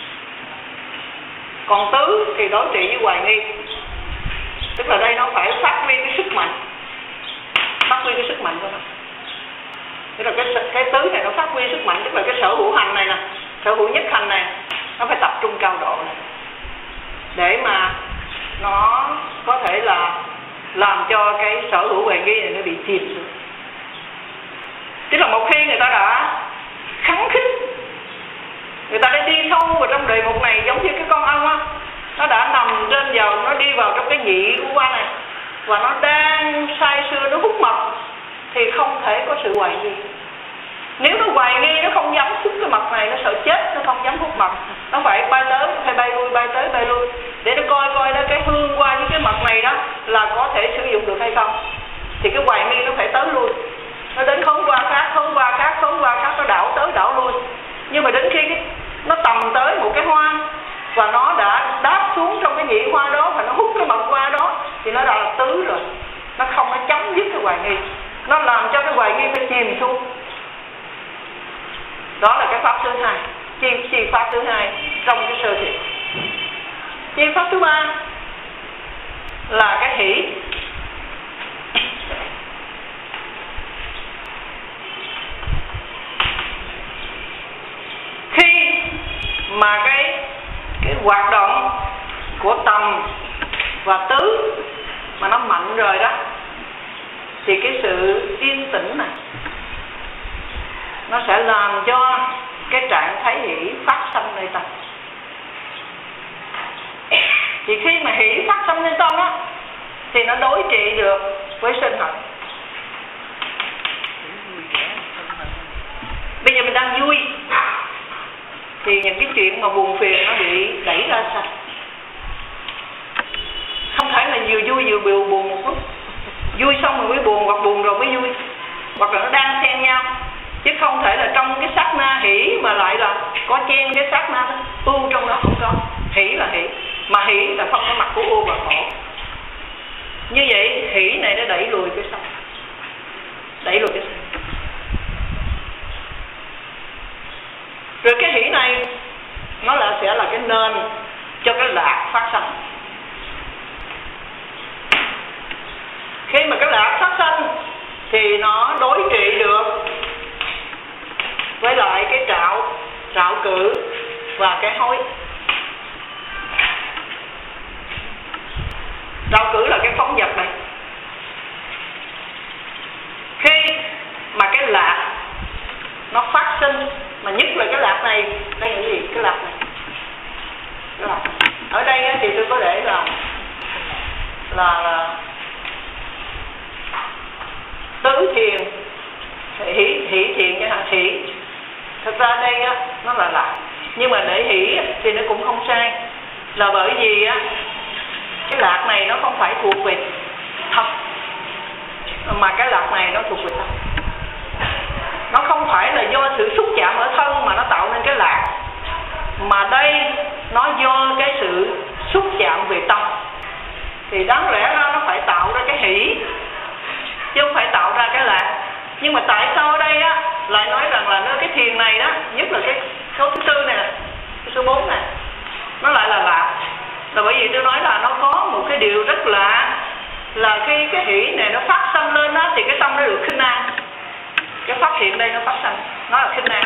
Còn tứ thì đối trị với hoài nghi. Tức là đây nó phải phát huy cái sức mạnh, phát huy cái sức mạnh của nó. Tức là cái tứ này nó phát huy sức mạnh, tức là cái sở hữu hành này nè, sở hữu nhất hành này nó phải tập trung cao độ này, để mà nó có thể là làm cho cái sở hữu hoài nghi này nó bị chìm xuống. Tức là một khi người ta đã khắng khích, người ta đã đi sâu vào trong đề mục này, giống như cái con ong á, nó đã nằm trên dầu, nó đi vào trong cái nhị của qua này và nó đang say sưa, nó hút mật thì không thể có sự hoài nghi. Nếu nó hoài nghi, nó không dám hút cái mật này, nó sợ chết, nó không dám hút mật, nó phải bay tới, phải bay lui, bay tới, bay lui để nó coi đó cái hương qua với cái mật này đó là có thể sử dụng được hay không. Thì cái hoài nghi nó phải tới lui, nó đến khống qua khác, khống qua khác, khống qua khác, nó đảo tới đảo lui. Nhưng mà đến khi nó tầm tới một cái hoa và nó đã đáp xuống trong cái nhị hoa đó và nó hút cái mật hoa đó thì nó đã là tứ rồi. Nó không có chấm dứt cái hoài nghi, nó làm cho cái hoài nghi phải chìm xuống. Đó là cái pháp thứ hai, chi pháp thứ hai trong cái sơ thiền. Chi pháp thứ ba là cái hỷ. Khi mà cái hoạt động của tầm và tứ mà nó mạnh rồi đó thì cái sự yên tĩnh này nó sẽ làm cho cái trạng thái hỷ phát sanh nơi tâm. Thì khi mà hỷ phát sanh nơi tâm á thì nó đối trị được với sân hận. Bây giờ mình đang vui thì những cái chuyện mà buồn phiền nó bị đẩy ra sao? Không phải là vừa vui vừa buồn một lúc. Vui xong rồi mới buồn, hoặc buồn rồi mới vui, hoặc là nó đang xen nhau. Chứ không thể là trong cái sát na hỷ mà lại là có chen cái sát na ưu trong đó, không có. Hỷ là hỷ, mà hỷ là không có mặt của ưu và khổ. Như vậy hỷ này nó đẩy lùi cái sân, đẩy lùi cái sân. Rồi cái hỷ này nó sẽ là cái nền cho cái lạc phát sanh. Khi mà cái lạc phát sanh thì nó đối trị được với lại cái trạo cử và cái hối. Trạo cử là cái phóng dật này. Khi mà cái lạc nó phát sinh, mà nhất là cái lạc này, đây là cái gì? Cái lạc này. Cái lạc này. Ở đây thì tôi có để là tứ thiền, hỷ thiền chẳng hạn, hỷ. Thực ra đây nó là lạc, nhưng mà để hỷ thì nó cũng không sai, là bởi vì cái lạc này nó không phải thuộc về thân, mà cái lạc này nó thuộc về tâm. Nó không phải là do sự xúc chạm ở thân mà nó tạo nên cái lạc, mà đây nó do cái sự xúc chạm về tâm. Thì đáng lẽ ra nó phải tạo ra cái hỷ, chứ không phải tạo ra cái lạc. Nhưng mà tại sao ở đây lại nói rằng là nơi cái thiền này đó, nhất là cái số thứ tư này, cái số 4 này, nó lại là lạc? Là bởi vì tôi nói là nó có một cái điều rất lạ, là khi cái hỷ này nó phát sanh lên đó, thì cái tâm nó được khinh an. Cái phát hiện đây nó phát sanh, nó là khinh an,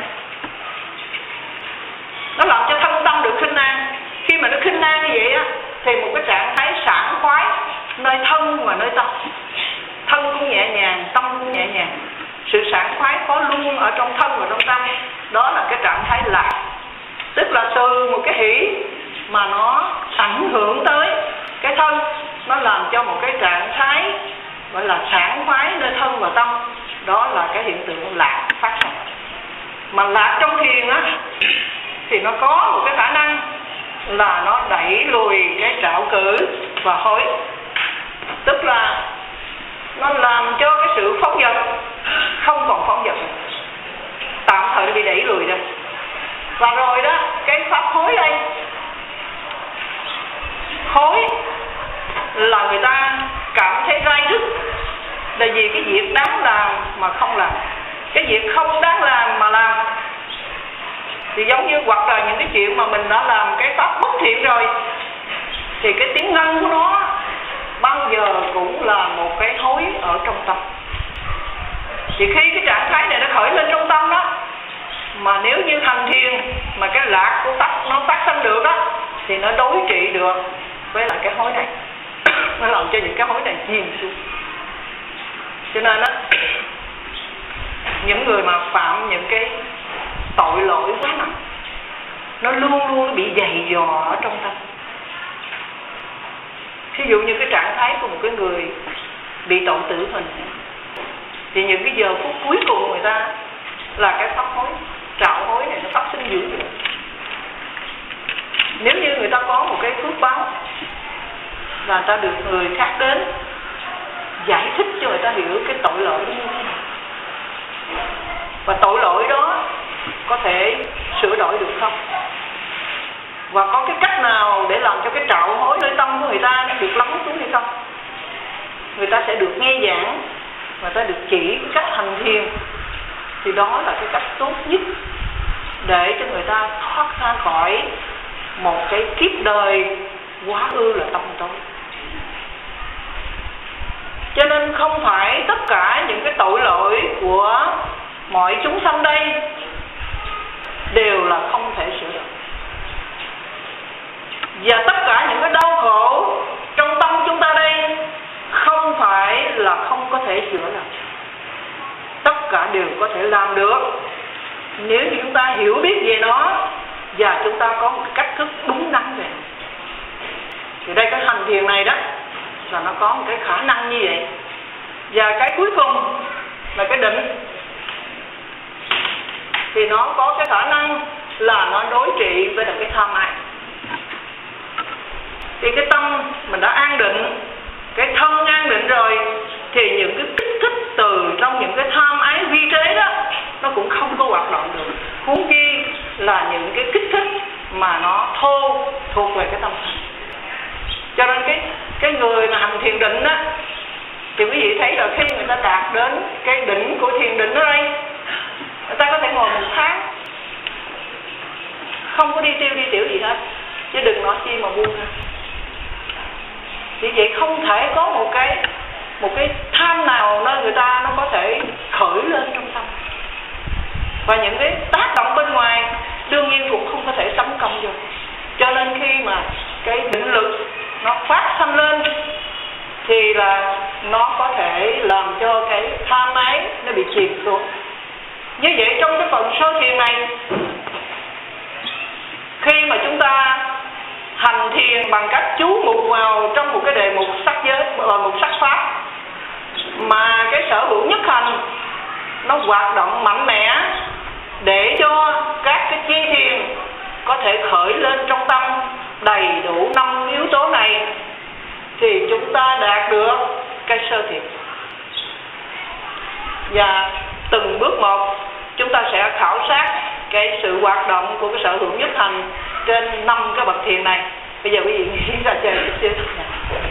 nó làm cho thân tâm được khinh an. Khi mà nó khinh an như vậy thì một cái trạng thái sảng khoái nơi thân và nơi tâm. Thân cũng nhẹ nhàng, tâm cũng nhẹ nhàng. Sự sảng khoái có luôn ở trong thân và trong tâm. Đó là cái trạng thái lạc. Tức là từ một cái hỷ mà nó ảnh hưởng tới cái thân, nó làm cho một cái trạng thái gọi là sảng khoái nơi thân và tâm. Đó là cái hiện tượng lạc phát sinh. Mà lạc trong thiền thì nó có một cái khả năng là nó đẩy lùi cái trạo cử và hối. Tức là nó làm cho cái sự phóng dật không còn phóng dật, tạm thời bị đẩy lùi ra. Và rồi đó, cái pháp hối đây, hối là người ta cảm thấy rai rứt, là vì cái việc đáng làm mà không làm, cái việc không đáng làm mà làm. Thì giống như hoặc là những cái chuyện mà mình đã làm cái pháp bất thiện rồi, thì cái tiếng ngân của nó bao giờ cũng là một cái hối ở trong tâm. Thì khi cái trạng thái này nó khởi lên trong tâm đó, mà nếu như thành thiền mà cái lạc của tâm nó phát sinh được đó, thì nó đối trị được với lại cái hối này. Nó làm cho những cái hối này chìm xuống. Cho nên những người mà phạm những cái tội lỗi quá nặng, nó luôn luôn bị dày dò ở trong tâm. Ví dụ như cái trạng thái của một cái người bị tội tử hình, thì những cái giờ phút cuối cùng người ta là cái pháp hối, trạo hối này nó phát sinh dữ dội. Nếu như người ta có một cái phước báo là người ta được người khác đến giải thích cho người ta hiểu cái tội lỗi như thế nào, và tội lỗi đó có thể sửa đổi được không, và có cái cách nào để làm cho cái trạo hối nơi tâm của người ta nó được lắng xuống hay không, người ta sẽ được nghe giảng, người ta được chỉ cái cách hành thiền. Thì đó là cái cách tốt nhất để cho người ta thoát ra khỏi một cái kiếp đời quá ư là tâm tối. Cho nên không phải tất cả những cái tội lỗi của mọi chúng sanh đây đều là không thể sửa được. Và tất cả những cái đau khổ trong tâm chúng ta đây không phải là không có thể sửa được. Tất cả đều có thể làm được nếu như chúng ta hiểu biết về nó và chúng ta có một cách thức đúng đắn về nó. Thì đây cái hành thiền này đó là nó có một cái khả năng như vậy. Và cái cuối cùng là cái định, thì nó có cái khả năng là nó đối trị với cái tham ái. Thì cái tâm mình đã an định, cái thân an định rồi, thì những cái kích thích từ trong những cái tham ái vi tế đó nó cũng không có hoạt động được. Huống chi là những cái kích thích mà nó thô thuộc về cái tâm thần. Cho nên cái người mà hành thiền định á, thì quý vị thấy rồi, khi người ta đạt đến cái đỉnh của thiền định ở đây, người ta có thể ngồi 1 tháng không có đi tiểu gì hết, chứ đừng nói chi mà buông ra. Vì vậy không thể có một cái tham nào nơi người ta nó có thể khởi lên trong tâm. Và những cái tác động bên ngoài đương nhiên cũng không có thể tấn công được. Cho nên khi mà cái định lực nó phát sanh lên thì là nó có thể làm cho cái tham ái nó bị chìm xuống. Như vậy trong cái phần sơ thiền này, khi mà chúng ta hành thiền bằng cách chú mục vào trong một cái đề mục sắc giới và một sắc pháp, mà cái sở hữu nhất hành nó hoạt động mạnh mẽ để cho các cái chi thiền có thể khởi lên trong tâm đầy đủ 5 yếu tố này, thì chúng ta đạt được cái sơ thiền. Và từng bước một chúng ta sẽ khảo sát cái sự hoạt động của cái sở hữu nhất hành trên 5 cái bậc thiền này. Bây giờ quý vị nghĩ ra chơi chút xíu.